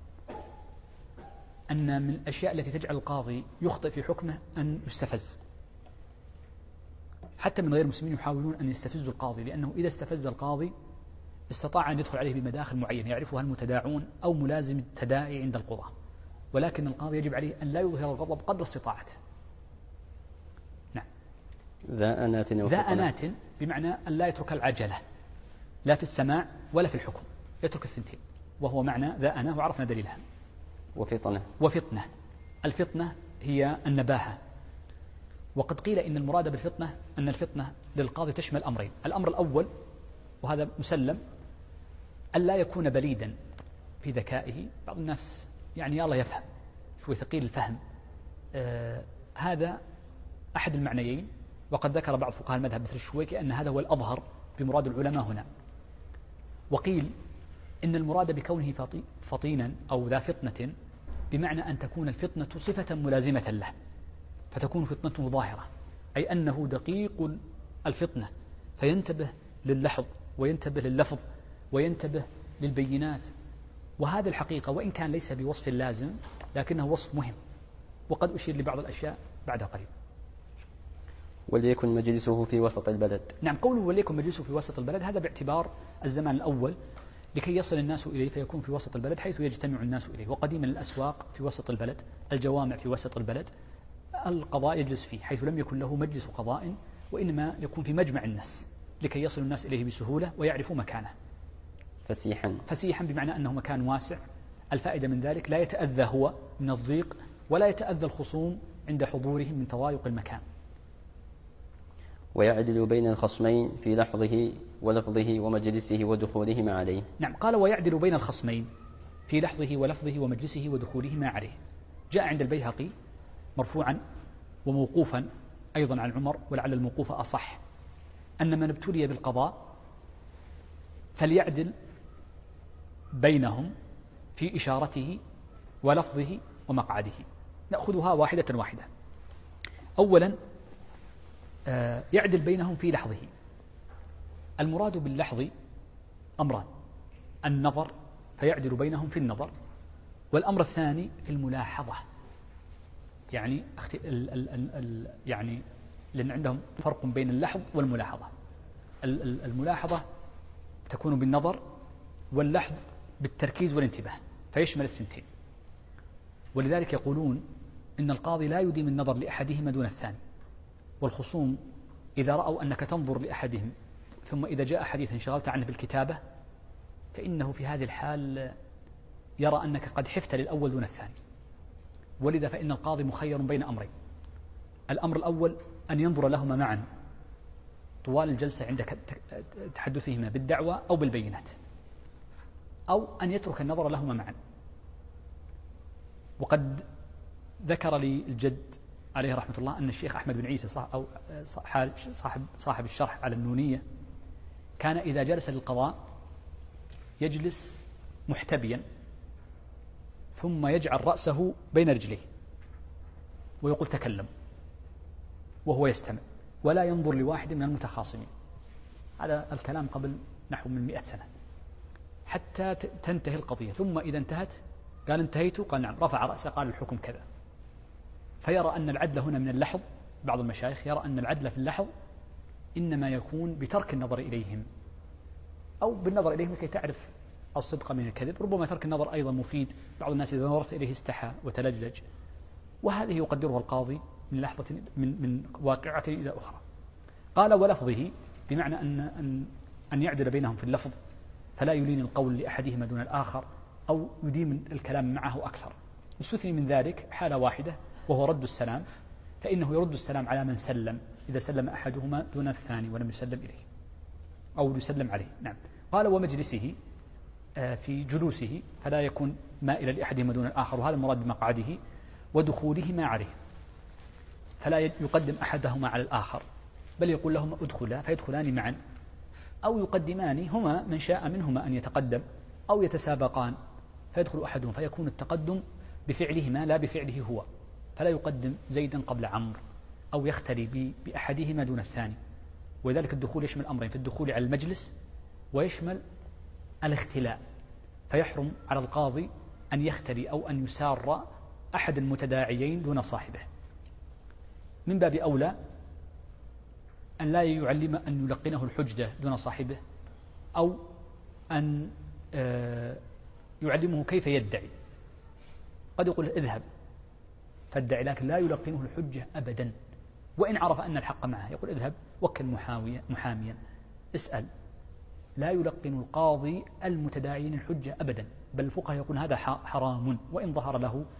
أن من الأشياء التي تجعل القاضي يخطئ في حكمه أن يستفز. حتى من غير المسلمين يحاولون أن يستفزوا القاضي، لأنه إذا استفز القاضي استطاع أن يدخل عليه بمداخل معينة يعرفها المتداعون أو ملازم التداعي عند القضاة، ولكن القاضي يجب عليه أن لا يظهر الغضب قدر استطاعته. نعم. ذا أنات بمعنى أن لا يترك العجلة لا في السماع ولا في الحكم، يترك الثنتين، وهو معنى ذا أناه وعرفنا دليلها. وفطنة. الفطنة هي النباهة، وقد قيل إن المراد بالفطنة أن الفطنة للقاضي تشمل أمرين: الأمر الأول وهذا مسلم أن لا يكون بليدا في ذكائه، بعض الناس يعني الله يفهم شوي ثقيل الفهم، هذا أحد المعنيين، وقد ذكر بعض فقهاء المذهب مثل الشويكي أن هذا هو الأظهر بمراد العلماء هنا. وقيل إن المراد بكونه فطينا أو ذا فطنة بمعنى أن تكون الفطنة صفة ملازمة له، فتكون فطنته ظاهرة، أي أنه دقيق الفطنة، فينتبه لللحظ وينتبه لللفظ وينتبه للبينات. وهذا الحقيقة وإن كان ليس بوصف لازم لكنه وصف مهم، وقد أشير لبعض الأشياء بعد قليل. وليكن مجلسه في وسط البلد. نعم، قوله وليكن مجلسه في وسط البلد هذا باعتبار الزمان الأول لكي يصل الناس إليه فيكون في وسط البلد حيث يجتمع الناس إليه. وقديما الأسواق في وسط البلد، الجوامع في وسط البلد، القضاء يجلس فيه حيث لم يكن له مجلس قضاء، وإنما يكون في مجمع الناس لكي يصل الناس إليه بسهولة ويعرفوا مكانه. فسيحا بمعنى أنه مكان واسع. الفائدة من ذلك لا يتأذى هو من الضيق ولا يتأذى الخصوم عند حضورهم من تضايق المكان. ويعدل بين الخصمين في لحظه ولفظه ومجلسه ودخولهما عليه. نعم، قال ويعدل بين الخصمين في لحظه ولفظه ومجلسه ودخولهما عليه. جاء عند البيهقي مرفوعا وموقوفا أيضا عن عمر، ولعل الموقوف أصح، أن من ابتلي بالقضاء فليعدل بينهم في إشارته ولفظه ومقعده. نأخذها واحدة واحدة. أولا يعدل بينهم في لحظه. المراد باللحظ أمران: النظر فيعدل بينهم في النظر، والأمر الثاني في الملاحظة. يعني لأن عندهم فرق بين اللحظ والملاحظة. الملاحظة تكون بالنظر، واللحظ بالتركيز والانتباه، فيشمل الثنتين. ولذلك يقولون إن القاضي لا يديم النظر لأحدهما دون الثاني. والخصوم إذا رأوا أنك تنظر لأحدهم ثم إذا جاء حديث انشغلت عنه بالكتابة، فإنه في هذه الحال يرى أنك قد حفت للأول دون الثاني. ولذا فإن القاضي مخير بين أمرين: الأمر الأول أن ينظر لهما معا طوال الجلسة عند تحدثهما بالدعوة أو بالبينات، أو أن يترك النظر لهما معا. وقد ذكر لي الجد عليه رحمة الله أن الشيخ أحمد بن عيسى صاحب الشرح على النونية كان إذا جلس للقضاء يجلس محتبيا ثم يجعل رأسه بين رجليه ويقول تكلم، وهو يستمع ولا ينظر لواحد من المتخاصمين. هذا الكلام قبل نحو من 100 سنة حتى تنتهي القضية. ثم إذا انتهت قال انتهيت، قال نعم، رفع رأسه قال الحكم كذا. فيرى أن العدل هنا من اللحظ. بعض المشايخ يرى أن العدل في اللحظ إنما يكون بترك النظر إليهم أو بالنظر إليهم لكي تعرف الصدق من الكذب. ربما ترك النظر أيضا مفيد، بعض الناس إذا نظرت إليه استحى وتلجلج، وهذه يقدرها القاضي من لحظة من واقعة إلى أخرى. قال ولفظه بمعنى أن يعدل بينهم في اللفظ، فلا يلين القول لأحدهما دون الآخر أو يديم الكلام معه أكثر. يستثني من ذلك حالة واحدة وهو رد السلام، فإنه يرد السلام على من سلم إذا سلم أحدهما دون الثاني ولم يسلم إليه أو يسلم عليه. نعم. قال ومجلسه في جلوسه فلا يكون مائلا لأحدهما دون الآخر، وهذا المراد بمقعده. ودخولهما عليه فلا يقدم أحدهما على الآخر، بل يقول لهما ادخلا فيدخلان معا، أو يقدمان هما من شاء منهما أن يتقدم، أو يتسابقان فيدخل أحدهم فيكون التقدم بفعلهما لا بفعله هو، فلا يقدم زيدا قبل عمرو أو يختلي بأحدهما دون الثاني. وذلك الدخول يشمل أمرين: في الدخول على المجلس ويشمل الاختلاء، فيحرم على القاضي أن يختلي أو أن يسار أحد المتداعيين دون صاحبه. من باب أولى أن لا يعلم أن يلقنه الحجة دون صاحبه، أو أن يعلمه كيف يدعي. قد يقول اذهب فادعي، لكن لا يلقنه الحجة أبدا، وإن عرف أن الحق معه يقول اذهب وكل محاميا اسأل. لا يلقن القاضي المتداعين الحجة أبدا، بل الفقهاء يقول هذا حرام وإن ظهر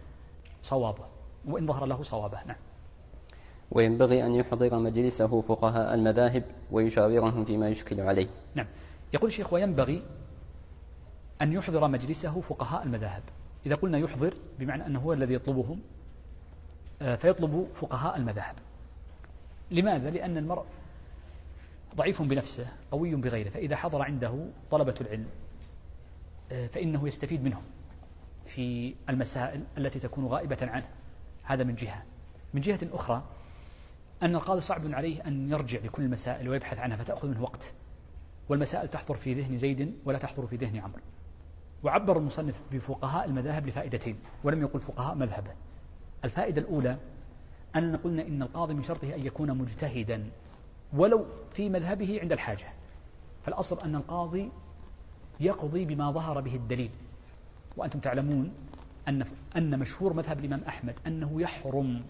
له صوابه. نعم. وينبغي أن يحضر مجلسه فقهاء المذاهب ويشاورهم فيما يشكل عليه. نعم. يقول الشيخ وينبغي أن يحضر مجلسه فقهاء المذاهب. إذا قلنا يحضر بمعنى أنه هو الذي يطلبهم، فيطلب فقهاء المذاهب. لماذا؟ لأن المرء ضعيف بنفسه قوي بغيره، فإذا حضر عنده طلبة العلم فإنه يستفيد منهم في المسائل التي تكون غائبة عنه. هذا من جهة. من جهة أخرى أن القاضي صعب عليه أن يرجع لكل المسائل ويبحث عنها فتأخذ منه وقت، والمسائل تحضر في ذهن زيد ولا تحضر في ذهن عمرو. وعبر المصنف بفقهاء المذاهب لفائدتين ولم يقل فقهاء مذهبه. الفائدة الأولى أننا قلنا إن القاضي من شرطه أن يكون مجتهدا ولو في مذهبه عند الحاجة. فالأصل أن القاضي يقضي بما ظهر به الدليل. وأنتم تعلمون أن مشهور مذهب الإمام أحمد أنه يحرم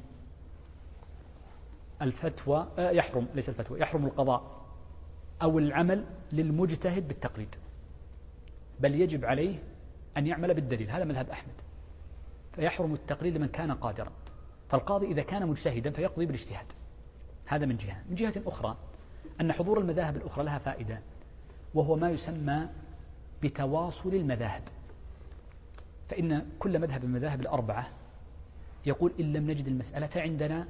الفتوى يحرم القضاء أو العمل للمجتهد بالتقليد، بل يجب عليه أن يعمل بالدليل. هذا مذهب أحمد. فيحرم التقليد لمن كان قادرا. فالقاضي إذا كان مجتهدا فيقضي بالاجتهاد. هذا من جهة. من جهة أخرى أن حضور المذاهب الأخرى لها فائدة، وهو ما يسمى بتواصل المذاهب. فإن كل مذهب من المذاهب الأربعة يقول إن لم نجد المسألة عندنا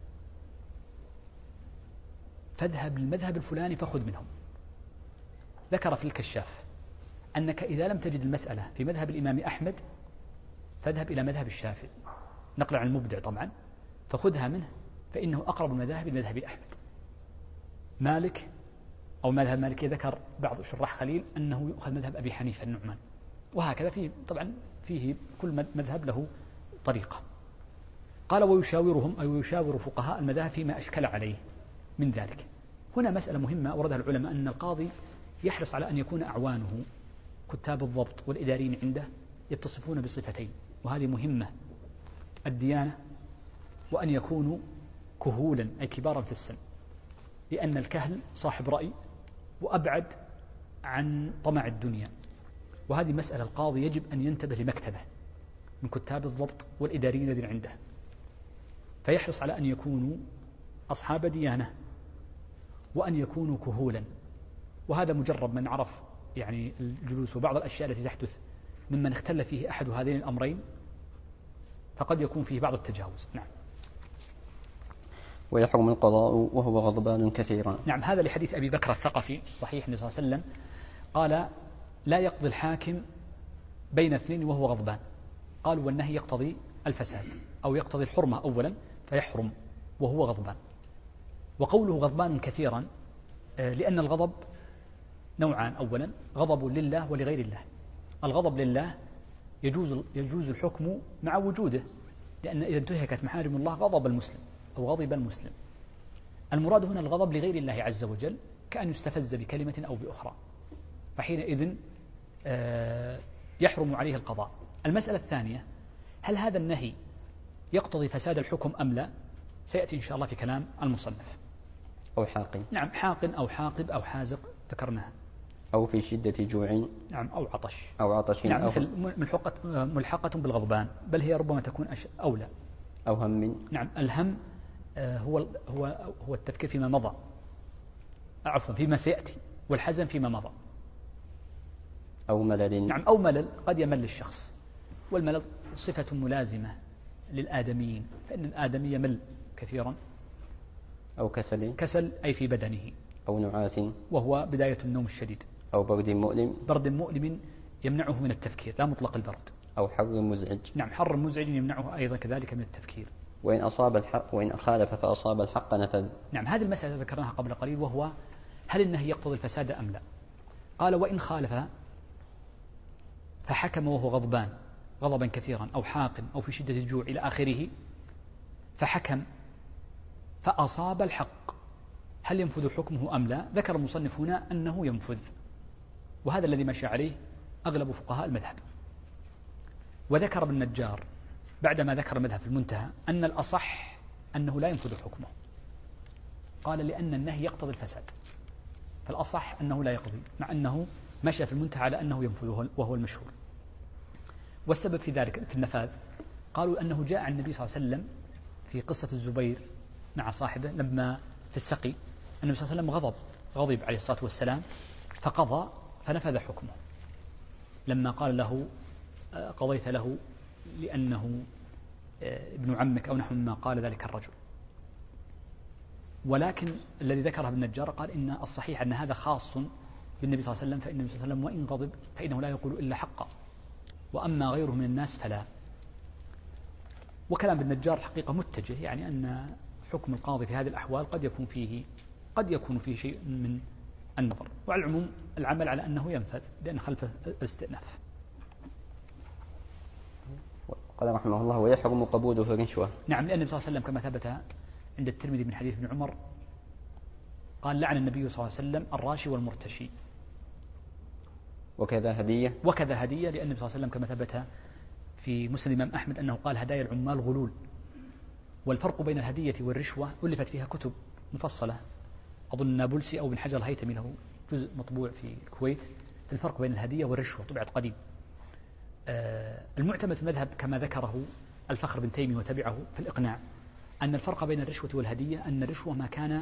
فاذهب للمذهب الفلاني فخذ منهم. ذكر في الكشاف أنك إذا لم تجد المسألة في مذهب الإمام أحمد فاذهب إلى مذهب الشافعي، نقل عن المبدع طبعا، فخذها منه فإنه أقرب المذاهب لمذهب أحمد. مالك أو مذهب مالكي ذكر بعض شراح خليل أنه يؤخذ مذهب أبي حنيفة النعمان، وهكذا فيه طبعا فيه كل مذهب له طريقة. قال ويشاورهم أي ويشاور فقهاء المذاهب فيما أشكل عليه من ذلك. هنا مسألة مهمة أوردها العلماء، أن القاضي يحرص على أن يكون أعوانه كتاب الضبط والإداريين عنده يتصفون بصفتين، وهذه مهمة: الديانة، وأن يكونوا كهولا أي كبارا في السن، لأن الكهل صاحب رأي وأبعد عن طمع الدنيا. وهذه مسألة القاضي يجب أن ينتبه لمكتبه من كتاب الضبط والإداريين الذين عنده، فيحرص على أن يكونوا أصحاب ديانة وأن يكونوا كهولا. وهذا مجرب من عرف يعني الجلوس وبعض الأشياء التي تحدث ممن اختل فيه أحد هذين الأمرين فقد يكون فيه بعض التجاوز. نعم. ويحرم القضاء وهو غضبان كثيرا. نعم، هذا لحديث أبي بكر الثقفي الصحيح النبي صلى الله عليه وسلم قال: لا يقضي الحاكم بين اثنين وهو غضبان. قالوا: والنهي يقتضي الفساد أو يقتضي الحرمة أولا، فيحرم وهو غضبان. وقوله غضبان كثيرا لأن الغضب نوعان: أولا غضب لله ولغير الله. الغضب لله يجوز الحكم مع وجوده، لأن إذا انتهكت محارم الله غضب المسلم أو غضب المسلم. المراد هنا الغضب لغير الله عز وجل، كأن يستفز بكلمة أو بأخرى، فحينئذ يحرم عليه القضاء. المسألة الثانية: هل هذا النهي يقتضي فساد الحكم أم لا؟ سيأتي إن شاء الله في كلام المصنف. أو حاق. نعم، حاق أو حاقب أو حازق ذكرناها. أو في شدة جوع. نعم، أو عطش. أو عطش. نعم، مثل ملحقة بالغضبان، بل هي ربما تكون أولى. أو هم. نعم، الهم هو التفكير فيما مضى، عفوا فيما سيأتي، والحزن فيما مضى. أو ملل. نعم، أو ملل، قد يمل الشخص، والملل صفة ملازمة للآدميين، فإن الآدمي يمل كثيرا. أو كسل أي في بدنه. أو نعاس، وهو بداية النوم الشديد. أو برد مؤلم يمنعه من التفكير، لا مطلق البرد. أو حر مزعج. نعم، حر مزعج يمنعه أيضا كذلك من التفكير. وإن أصاب الحق وإن خالف فأصاب الحق نفذ. نعم، هذه المسألة ذكرناها قبل قليل، وهو هل النهي يقتضي الفساد أم لا؟ قال: وإن خالف فحكم وهو غضبان غضبا كثيرا أو حاق أو في شدة الجوع إلى آخره، فحكم فأصاب الحق، هل ينفذ حكمه أم لا؟ ذكر المصنف هنا أنه ينفذ، وهذا الذي مشى عليه أغلب فقهاء المذهب. وذكر ابن النجار بعدما ذكر مذهب المنتهى أن الأصح أنه لا ينفذ حكمه. قال: لأن النهي يقتضي الفساد، فالأصح أنه لا يقضي، مع أنه مشى في المنتهى على أنه ينفذ وهو المشهور. والسبب في ذلك في النفاذ قالوا أنه جاء عن النبي صلى الله عليه وسلم في قصة الزبير مع صاحبه لما في السقي، النبي صلى الله عليه وسلم غضب عليه الصلاة والسلام فقضى فنفذ حكمه، لما قال له: قضيت له لأنه ابن عمك أو نحو مما قال ذلك الرجل. ولكن الذي ذكره ابن النجار قال إن الصحيح أن هذا خاص بالنبي صلى الله عليه وسلم، فإن النبي صلى الله عليه وسلم وإن غضب فإنه لا يقول إلا حقا، وأما غيره من الناس فلا. وكلام ابن النجار حقيقة متجه، يعني أن حكم القاضي في هذه الأحوال قد يكون فيه شيء من النظر، وعلى العموم العمل على أنه ينفذ لأن خلفه الاستئناف. قال رحمه الله: ويحرم قبوله رشوة. نعم، لأن النبي صلى الله عليه وسلم كما ثبت عند الترمذي من حديث ابن عمر قال: لعن النبي صلى الله عليه وسلم الراشي والمرتشي. وكذا هدية. وكذا هدية، لأن النبي صلى الله عليه وسلم كما ثبت في مسند الإمام أحمد أنه قال: هدايا العمال غلول. والفرق بين الهدية والرشوة ألفت فيها كتب مفصلة، أظن نابلسي أو بن حجر الهيثمي له جزء مطبوع في الكويت في الفرق بين الهدية والرشوة، طبعت قديم. المعتمد في المذهب كما ذكره الفخر بن تيمية وتبعه في الإقناع أن الفرق بين الرشوة والهدية أن الرشوة ما كان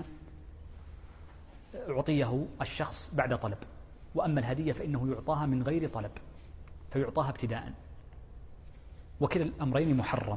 أعطيه الشخص بعد طلب، وأما الهدية فإنه يعطاها من غير طلب، فيعطاها ابتداء، وكلا الأمرين محرم.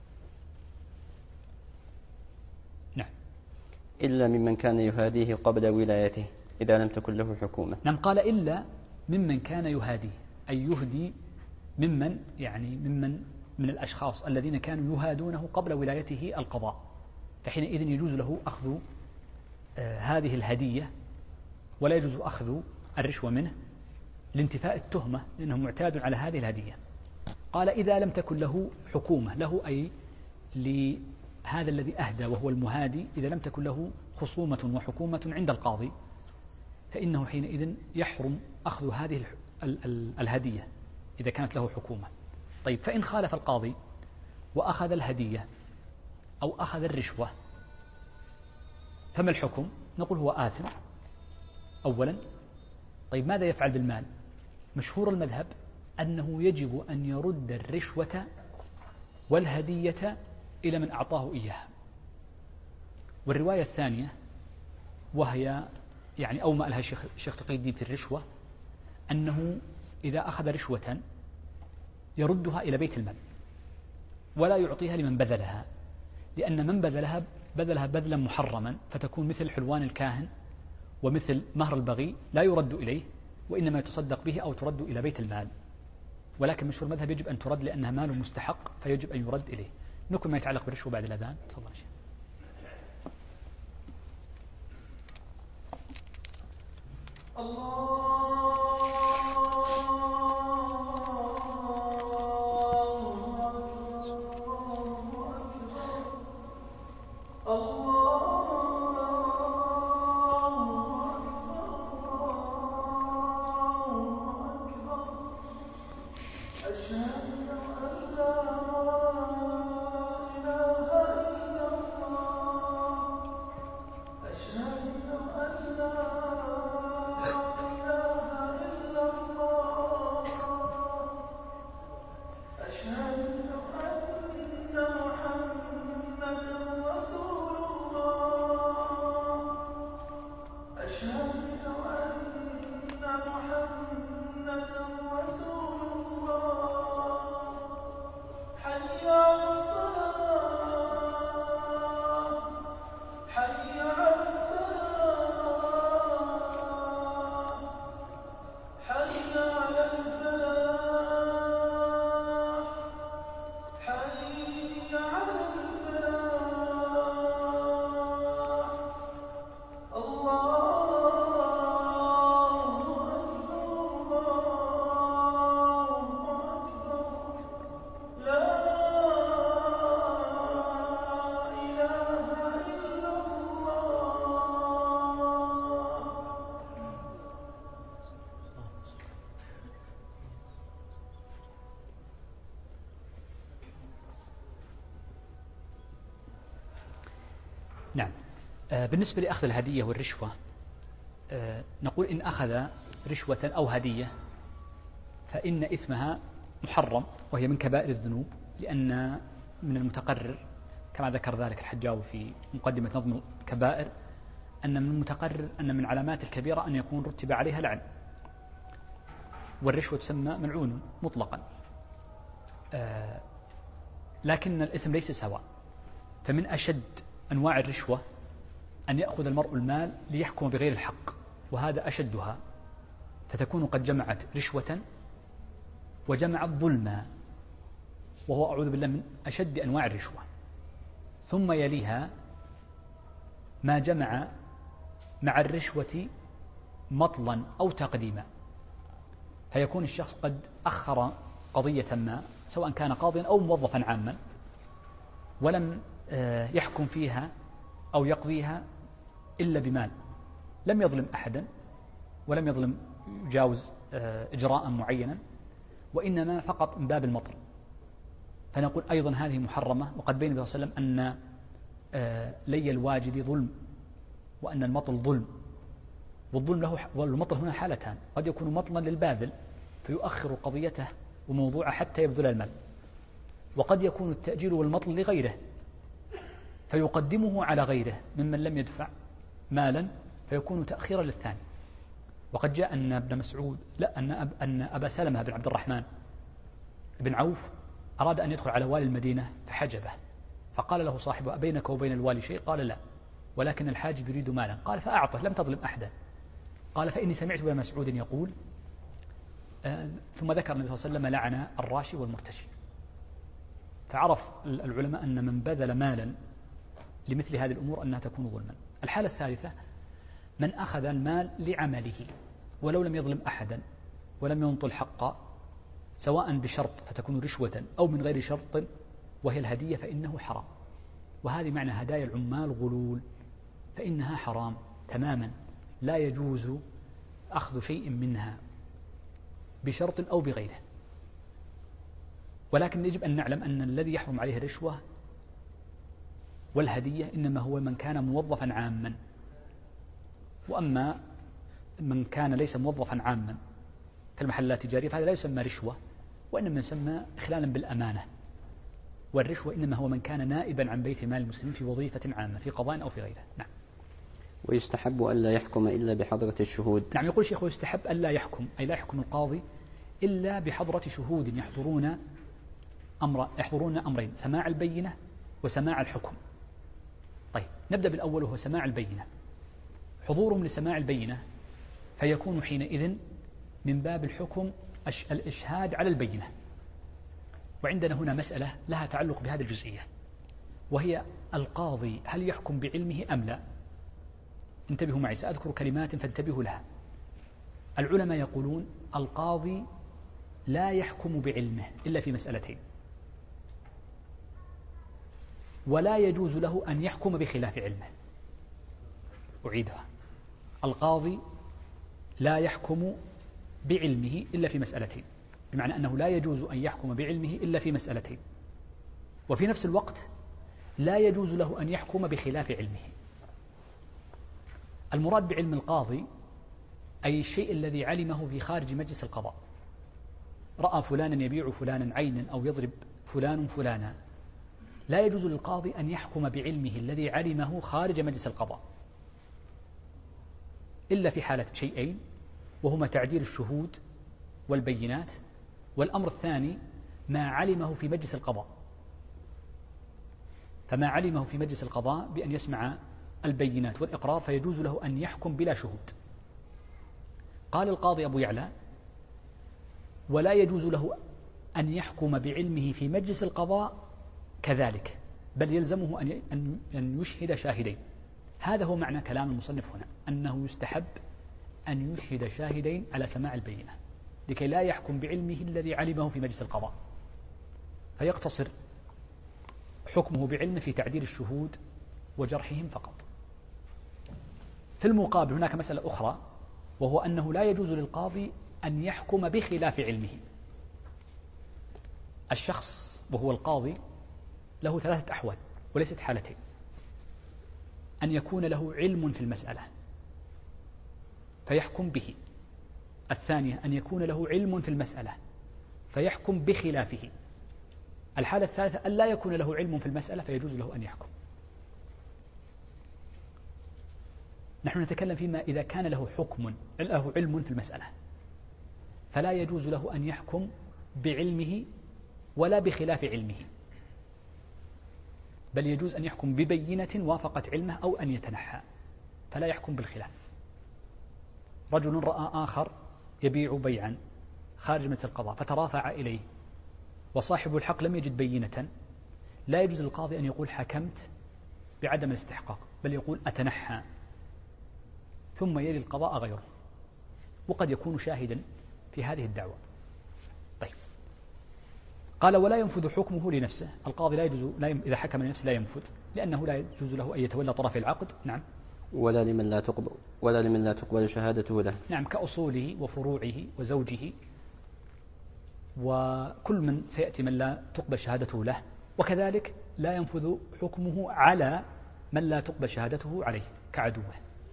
نعم. إلا ممن كان يهاديه قبل ولايته إذا لم تكن له حكومة. نعم، قال: إلا ممن كان يهاديه، أي يهدي ممن من الأشخاص الذين كانوا يهادونه قبل ولايته القضاء، فحينئذ يجوز له أخذ هذه الهدية، ولا يجوز أخذ الرشوة منه لانتفاء التهمة، لأنه معتاد على هذه الهدية. قال: إذا لم تكن له حكومة، له أي لهذا الذي أهدى وهو المهادي، إذا لم تكن له خصومة وحكومة عند القاضي فإنه حينئذ يحرم أخذ هذه الهدية إذا كانت له حكومة. طيب، فإن خالف القاضي وأخذ الهدية أو أخذ الرشوة فما الحكم؟ نقول: هو آثم أولا. طيب، ماذا يفعل بالمال؟ مشهور المذهب أنه يجب أن يرد الرشوة والهدية إلى من أعطاه إياها. والرواية الثانية وهي يعني أومأ لها الشيخ تقي الدين في الرشوة، أنه إذا أخذ رشوة يردها إلى بيت المال ولا يعطيها لمن بذلها، لأن من بذلها بذلا محرما، فتكون مثل حلوان الكاهن ومثل مهر البغي، لا يرد إليه وإنما يتصدق به أو ترد إلى بيت المال. ولكن مشهور المذهب يجب أن ترد لأنها مال مستحق، فيجب أن يرد إليه. نكمل ما يتعلق بالرشوة بعد الأذان. تفضل شيخ. نعم. بالنسبة لأخذ الهدية والرشوة، نقول إن أخذ رشوة أو هدية فإن إثمها محرم، وهي من كبائر الذنوب، لأن من المتقرر كما ذكر ذلك الحجاوي في مقدمة نظم الكبائر أن من المتقرر أن من علامات الكبيرة أن يكون رتب عليها لعن، والرشوة تسمى ملعون مطلقا. لكن الإثم ليس سواء، فمن أشد أنواع الرشوة أن يأخذ المرء المال ليحكم بغير الحق، وهذا أشدها، فتكون قد جمعت رشوة وجمعت ظلما، وهو أعوذ بالله من أشد أنواع الرشوة. ثم يليها ما جمع مع الرشوة مطلا أو تقديما، فيكون الشخص قد أخر قضية ما سواء كان قاضيا أو موظفا عاما ولم يحكم فيها أو يقضيها إلا بمال، لم يظلم أحدا ولم يجاوز إجراء معينا، وإنما فقط من باب المطل، فنقول أيضا هذه محرمة. وقد بين النبي صلى الله عليه وسلم أن لي الواجد ظلم وأن المطل ظلم، والظلم له والمطل هنا حالتان، قد يكون مطلا للباذل فيؤخر قضيته وموضوعه حتى يبذل المال، وقد يكون التأجيل والمطل لغيره فيقدمه على غيره ممن لم يدفع مالا فيكون تأخيرا للثاني. وقد جاء أن ابن مسعود أن أبا سلمة بن عبد الرحمن بن عوف أراد أن يدخل على والي المدينة فحجبه، فقال له صاحبه: أبينك وبين الوالي شيء؟ قال: لا، ولكن الحاجب يريد مالا. قال: فأعطه، لم تظلم أحدا. قال: فإني سمعت ابن مسعود يقول ثم ذكر النبي صلى الله عليه وسلم لعن الراشي والمرتشي. فعرف العلماء أن من بذل مالا لمثل هذه الأمور أنها تكون ظلما. الحالة الثالثة من أخذ المال لعمله ولو لم يظلم أحدا ولم ينطل حقا، سواء بشرط فتكون رشوة أو من غير شرط وهي الهدية، فإنه حرام. وهذه معنى هدايا العمال غلول، فإنها حرام تماما، لا يجوز أخذ شيء منها بشرط أو بغيره. ولكن يجب أن نعلم أن الذي يحرم عليه الرشوة والهدية إنما هو من كان موظفا عاما، وأما من كان ليس موظفا عاما في المحلات التجارية فهذا لا يسمى رشوة، وإنما يسمى إخلالا بالأمانة. والرشوة إنما هو من كان نائبا عن بيت مال المسلمين في وظيفة عامة في قضاء أو في غيره. نعم. ويستحب ألا يحكم إلا بحضرة الشهود. نعم، يقول الشيخ: ويستحب ألا يحكم، أي لا يحكم القاضي إلا بحضرة شهود يحضرون أمرين: سماع البينة وسماع الحكم. طيب، نبدأ بالأول وهو سماع البينة. حضورهم لسماع البينة فيكون حينئذ من باب الحكم الإشهاد على البينة. وعندنا هنا مسألة لها تعلق بهذه الجزئية، وهي القاضي هل يحكم بعلمه أم لا؟ انتبهوا معي، سأذكر كلمات فانتبهوا لها. العلماء يقولون القاضي لا يحكم بعلمه إلا في مسألتين، ولا يجوز له أن يحكم بخلاف علمه. أعيدها: القاضي لا يحكم بعلمه إلا في مسألتين، بمعنى أنه لا يجوز أن يحكم بعلمه إلا في مسألتين، وفي نفس الوقت لا يجوز له أن يحكم بخلاف علمه. المراد بعلم القاضي أي الشيء الذي علمه في خارج مجلس القضاء. رأى فلانا يبيع فلانا عينا أو يضرب فلان فلانا، لا يجوز للقاضي أن يحكم بعلمه الذي علمه خارج مجلس القضاء إلا في حالة شيئين، وهما تعديل الشهود والبينات، والأمر الثاني ما علمه في مجلس القضاء. فما علمه في مجلس القضاء بأن يسمع البينات والإقرار فيجوز له أن يحكم بلا شهود. قال القاضي أبو يعلى: ولا يجوز له أن يحكم بعلمه في مجلس القضاء كذلك، بل يلزمه أن يشهد شاهدين. هذا هو معنى كلام المصنف هنا، أنه يستحب أن يشهد شاهدين على سماع البينة لكي لا يحكم بعلمه الذي علمه في مجلس القضاء، فيقتصر حكمه بعلمه في تعديل الشهود وجرحهم فقط. في المقابل هناك مسألة أخرى، وهو أنه لا يجوز للقاضي أن يحكم بخلاف علمه. الشخص وهو القاضي له ثلاثة أحوال وليست حالتين: أن يكون له علم في المسألة فيحكم به، الثانية أن يكون له علم في المسألة فيحكم بخلافه، الحالة الثالثة أن لا يكون له علم في المسألة فيجوز له أن يحكم. نحن نتكلم فيما إذا كان له علم في المسألة، فلا يجوز له أن يحكم بعلمه ولا بخلاف علمه، بل يجوز أن يحكم ببينة وافقت علمه أو أن يتنحى، فلا يحكم بالخلاف. رجل رأى آخر يبيع بيعا خارج مجلس القضاء فترافع إليه وصاحب الحق لم يجد بينة، لا يجوز للقاضي أن يقول حكمت بعدم الاستحقاق، بل يقول أتنحى، ثم يلي القضاء غيره، وقد يكون شاهدا في هذه الدعوة. طيب، قال ولا ينفذ حكمه لنفسه. القاضي لا يجوز إذا حكم لنفسه لا ينفذ، لأنه لا يجوز له أن يتولى طرف العقد. نعم. ولا لمن لا تقبل شهادته له. نعم، كأصوله وفروعه وزوجه وكل من سيأتي من لا تقبل شهادته له. وكذلك لا ينفذ حكمه على من لا تقبل شهادته عليه كعدوه.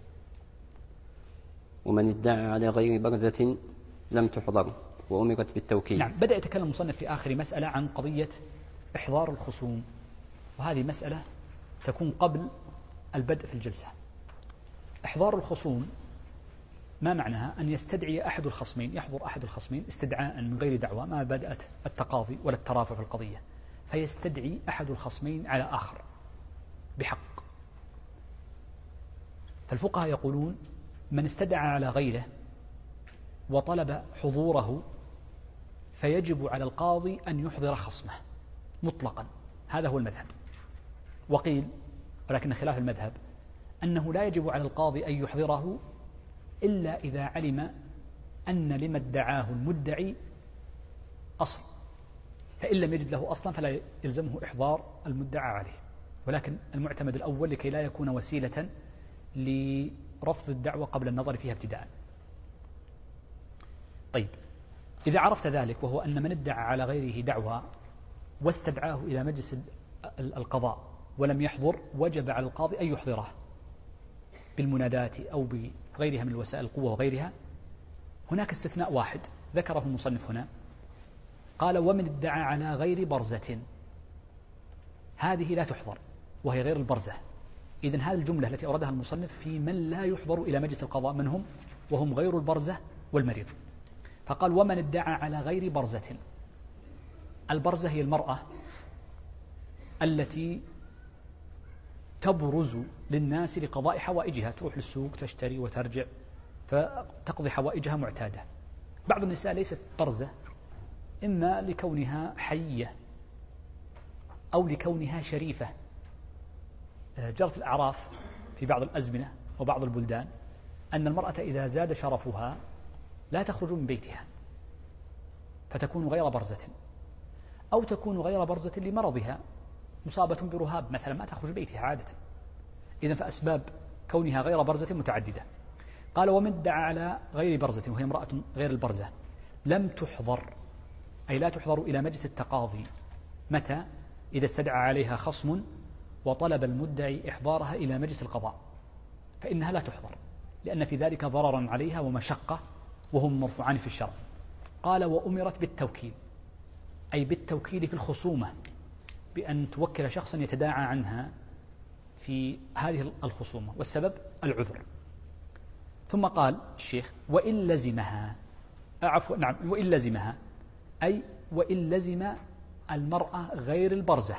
ومن ادعى على غير برزة لم تحضر وأمرت بالتوكيل. نعم. بدأ يتكلم المصنف في آخر مسألة عن قضية إحضار الخصوم، وهذه مسألة تكون قبل البدء في الجلسة. إحضار الخصوم ما معناها؟ أن يستدعي أحد الخصمين، يحضر أحد الخصمين استدعاء من غير دعوة، ما بدأت التقاضي ولا الترافع في القضية، فيستدعي أحد الخصمين على آخر بحق. فالفقهاء يقولون من استدعى على غيره وطلب حضوره فيجب على القاضي أن يحضر خصمه مطلقا. هذا هو المذهب. وقيل، ولكن خلاف المذهب، أنه لا يجب على القاضي أن يحضره إلا إذا علم أن لما ادعاه المدعي أصل، فإن لم يجد له أصلا فلا يلزمه إحضار المدعى عليه. ولكن المعتمد الأول لكي لا يكون وسيلة لرفض الدعوة قبل النظر فيها ابتداء. طيب، إذا عرفت ذلك، وهو أن من ادعى على غيره دعوى واستدعاه إلى مجلس القضاء ولم يحضر، وجب على القاضي أن يحضره بالمنادات أو بغيرها من وسائل القوة وغيرها. هناك استثناء واحد ذكره المصنف هنا، قال ومن ادعى على غير برزة، هذه لا تحضر وهي غير البرزة. إذن هذه الجملة التي أوردها المصنف في من لا يحضر إلى مجلس القضاء، من هم؟ وهم غير البرزة والمريض. فقال ومن ادعى على غير برزة. البرزة هي المرأة التي تبرز للناس لقضاء حوائجها، تروح للسوق تشتري وترجع فتقضي حوائجها معتادة. بعض النساء ليست برزة، إما لكونها حية أو لكونها شريفة. جرت الأعراف في بعض الأزمنة وبعض البلدان أن المرأة إذا زاد شرفها لا تخرج من بيتها، فتكون غير برزة، أو تكون غير برزة لمرضها، مصابة برهاب مثلا ما تخرج بيتها عادة. إذن فأسباب كونها غير برزة متعددة. قال ومن ادعى على غير برزة، وهي امرأة غير البرزة، لم تحضر، أي لا تحضر إلى مجلس التقاضي. متى؟ إذا استدعى عليها خصم وطلب المدعي إحضارها إلى مجلس القضاء، فإنها لا تحضر، لأن في ذلك ضررا عليها ومشقة، وهم مرفوعان في الشرع. قال وأمرت بالتوكيل، أي بالتوكيل في الخصومة، بأن توكل شخصا يتداعى عنها في هذه الخصومة، والسبب العذر. ثم قال الشيخ وإن لزمها، نعم، وإن لزمها، أي وإن لزم المرأة غير البرزة،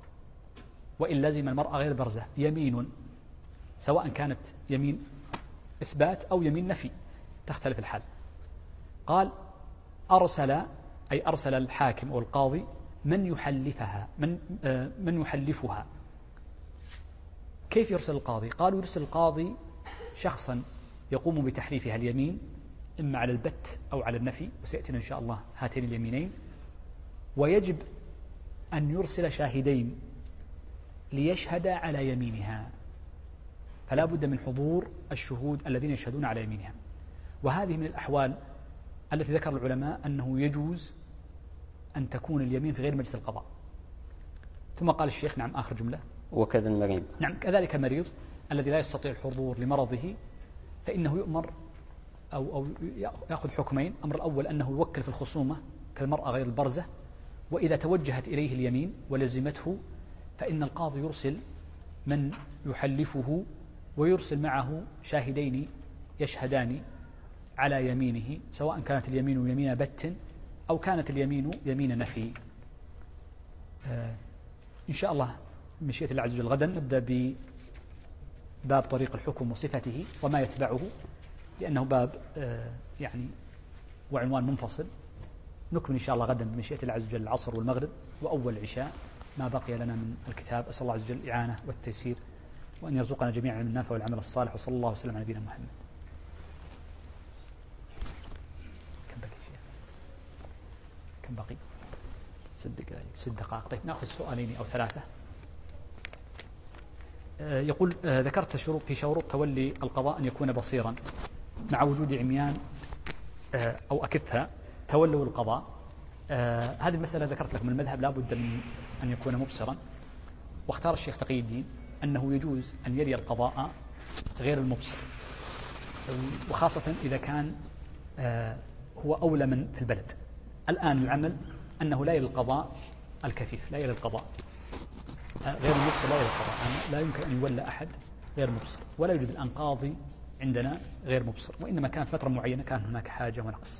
وإن لزم المرأة غير البرزة يمين، سواء كانت يمين إثبات أو يمين نفي، تختلف الحال. قال أرسل، أي أرسل الحاكم أو القاضي من يحلفها، من يحلفها. كيف يرسل القاضي؟ قالوا يرسل القاضي شخصا يقوم بتحليفها اليمين، إما على البت أو على النفي، وسيأتينا إن شاء الله هاتين اليمينين. ويجب أن يرسل شاهدين ليشهدا على يمينها، فلا بد من حضور الشهود الذين يشهدون على يمينها. وهذه من الأحوال التي ذكر العلماء أنه يجوز أن تكون اليمين في غير مجلس القضاء. ثم قال الشيخ، نعم، آخر جملة، وكذا المريض. نعم، كذلك المريض الذي لا يستطيع الحضور لمرضه، فإنه يؤمر أو يأخذ حكمين. الأمر الأول أنه يوكل في الخصومة كالمرأة غير البرزة، وإذا توجهت إليه اليمين ولزمته فإن القاضي يرسل من يحلفه، ويرسل معه شاهدين يشهدان على يمينه، سواء كانت اليمين يمين بت أو كانت اليمين يمين نفي. إن شاء الله مشيئة الله عز وجل غدا نبدأ بباب طريق الحكم وصفته وما يتبعه، لأنه باب يعني وعنوان منفصل. نكمل إن شاء الله غدا بمشيئة الله عز وجل العصر والمغرب وأول العشاء ما بقي لنا من الكتاب. أسأل الله عز وجل الإعانة والتيسير، وأن يرزقنا جميعا من النافع والعمل الصالح، وصلى الله وسلم على نبينا محمد. كم بقي؟ 6 دقائق. طيب نأخذ سؤالين أو 3. يقول ذكرت شروط في شروط تولي القضاء أن يكون بصيرا مع وجود عميان أو أكفة تولوا القضاء. هذه المسألة ذكرت لكم المذهب لا بد من أن يكون مبصرا، واختار الشيخ تقي الدين أنه يجوز أن يلي القضاء غير المبصر، وخاصة إذا كان هو أولى من في البلد. الآن العمل أنه لا يلي القضاء الكفيف، لا يلي القضاء غير المبصر، لا يلي القضاء، لا يمكن أن يولى أحد غير مبصر، ولا يوجد الآن قاضي عندنا غير مبصر، وإنما كان فترة معينة كان هناك حاجة ونقص.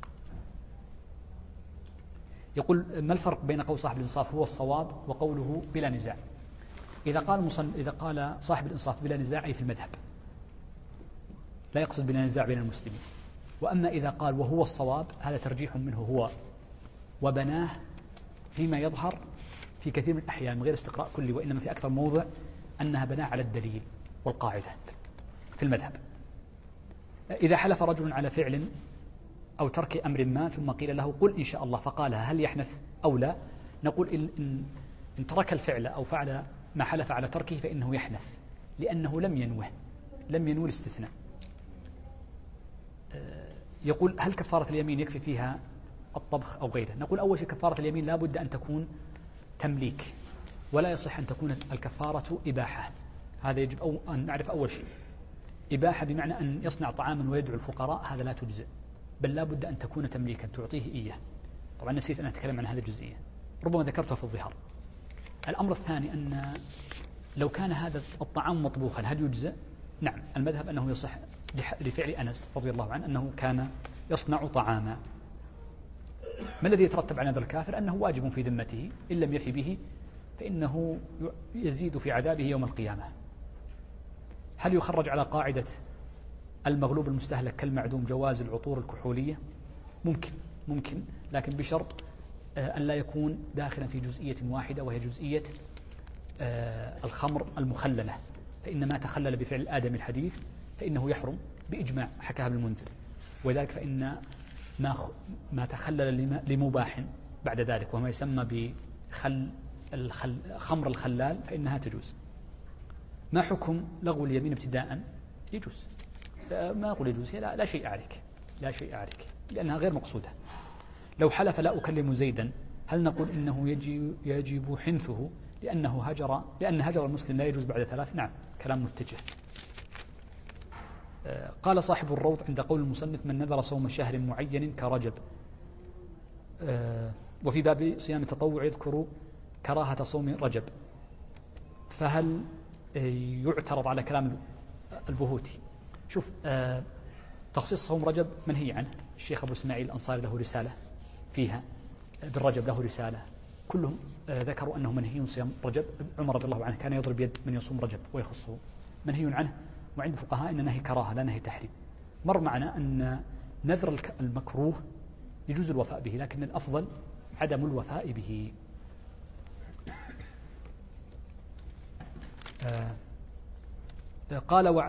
يقول ما الفرق بين قول صاحب الإنصاف هو الصواب وقوله بلا نزاع؟ إذا قال صاحب الإنصاف بلا نزاع أي في المذهب، لا يقصد بلا نزاع بين المسلمين. وأما إذا قال وهو الصواب هذا ترجيح منه هو، وبناه فيما يظهر في كثير من الأحيان من غير استقراء كلي، وإنما في أكثر موضع أنها بناه على الدليل والقاعدة في المذهب. إذا حلف رجل على فعل أو ترك أمر ما ثم قيل له قل إن شاء الله فقالها هل يحنث أو لا؟ نقول إن ترك الفعل أو فعل ما حلف على تركه فإنه يحنث، لأنه لم ينوي الاستثناء. يقول هل كفارة اليمين يكفي فيها الطبخ أو غيره؟ نقول أول شيء كفارة اليمين لا بد أن تكون تمليك، ولا يصح أن تكون الكفارة إباحة. هذا يجب أن نعرف أول شيء. إباحة بمعنى أن يصنع طعاما ويدعو الفقراء، هذا لا تجزئ، بل لا بد أن تكون تمليكا تعطيه إياه. طبعا نسيت أن أتكلم عن هذه الجزئية، ربما ذكرتها في الظهار. الأمر الثاني أن لو كان هذا الطعام مطبوخا هل يجزئ؟ نعم، المذهب أنه يصح لفعل أنس رضي الله عنه أنه كان يصنع طعاما. ما الذي يترتب على هذا الكافر؟ أنه واجب في ذمته، إن لم يفي به فإنه يزيد في عذابه يوم القيامة. هل يخرج على قاعدة المغلوب المستهلك كالمعدوم جواز العطور الكحولية؟ ممكن، لكن بشرط أن لا يكون داخلا في جزئية واحدة، وهي جزئية الخمر المخللة، فإن ما تخلل بفعل الآدمي الحديث فإنه يحرم بإجماع، حكاها ابن المنذر. وذلك فإن ما تخلل لمباح بعد ذلك وما يسمى خمر الخلال فإنها تجوز. ما حكم لغو اليمين ابتداء؟ يجوز، ما أقول يجوز، لا شيء عليك لأنها غير مقصودة. لو حلف لا أكلم زيدا هل نقول إنه يجب حنثه لأن هجر المسلم لا يجوز بعد 3؟ نعم، كلام متجه. قال صاحب الروض عند قول المصنف من نذر صوم شهر معين كرجب، وفي باب صيام التطوع يذكر كراهة صوم رجب، فهل يعترض على كلام البهوتي؟ شوف، تخصيص صوم رجب منهي عنه، الشيخ أبو إسماعيل الأنصاري له رسالة فيها، ابن رجب له رسالة، كلهم ذكروا أنه منهي صيام رجب. عمر رضي الله عنه كان يضرب يد من يصوم رجب ويخصه، منهي عنه. وعند فقهاء إن نهي كراهة لا نهي تحريم. مر معنا أن نذر المكروه يجوز الوفاء به، لكن الأفضل عدم الوفاء به. قال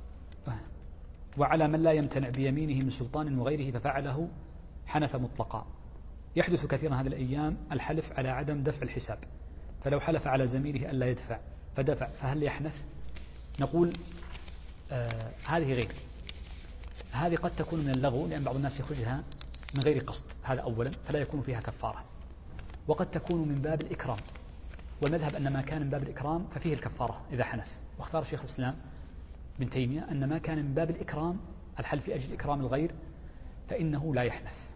وعلى من لا يمتنع بيمينه من سلطان وغيره ففعله حنث مطلقا. يحدث كثيرا هذه الأيام الحلف على عدم دفع الحساب، فلو حلف على زميله ألا يدفع فدفع فهل يحنث؟ نقول هذه غير، هذه قد تكون من اللغو لأن بعض الناس يخرجها من غير قصد، هذا أولا فلا يكون فيها كفارة. وقد تكون من باب الإكرام، والمذهب أن ما كان من باب الإكرام ففيه الكفارة إذا حنث. واختار شيخ الإسلام ابن تيمية أن ما كان من باب الإكرام الحلف لأجل إكرام الغير فإنه لا يحنث.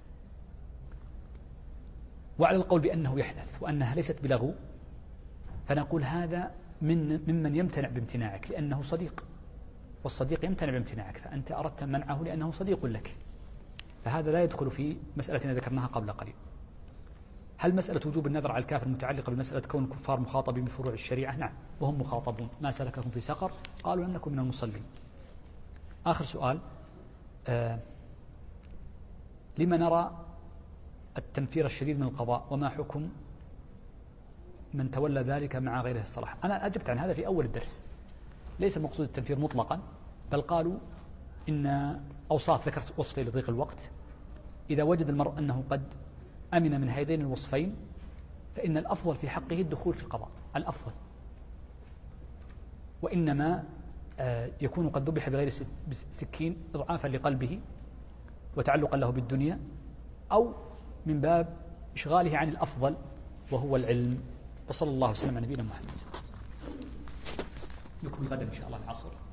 وعلى القول بأنه يحنث وأنها ليست بلغو فنقول هذا ممن يمتنع بامتناعك لأنه صديق، والصديق يمتنع بامتناعك، فأنت أردت منعه لأنه صديق لك، فهذا لا يدخل في مسألة ذكرناها قبل قليل. هل مسألة وجوب النذر على الكافر متعلقة بمسألة كون الكفار مخاطبين بفروع الشريعة؟ نعم، وهم مخاطبون. ما سلككم في سقر؟ قالوا لم نكن من المصلين. آخر سؤال، لما نرى التنفير الشديد من القضاء وما حكم من تولى ذلك مع غيره الصلاح؟ أنا أجبت عن هذا في أول الدرس، ليس المقصود التنفير مطلقا، بل قالوا إن أوصاف، ذكرت وصفين لضيق الوقت، إذا وجد المرء أنه قد أمن من هذين الوصفين فإن الأفضل في حقه الدخول في القضاء، الأفضل، وإنما يكون قد ذبح بغير سكين إضعافا لقلبه وتعلقا له بالدنيا، أو من باب إشغاله عن الأفضل وهو العلم. وصلى الله وسلم على نبينا محمد. نكمل غدا إن شاء الله العصر.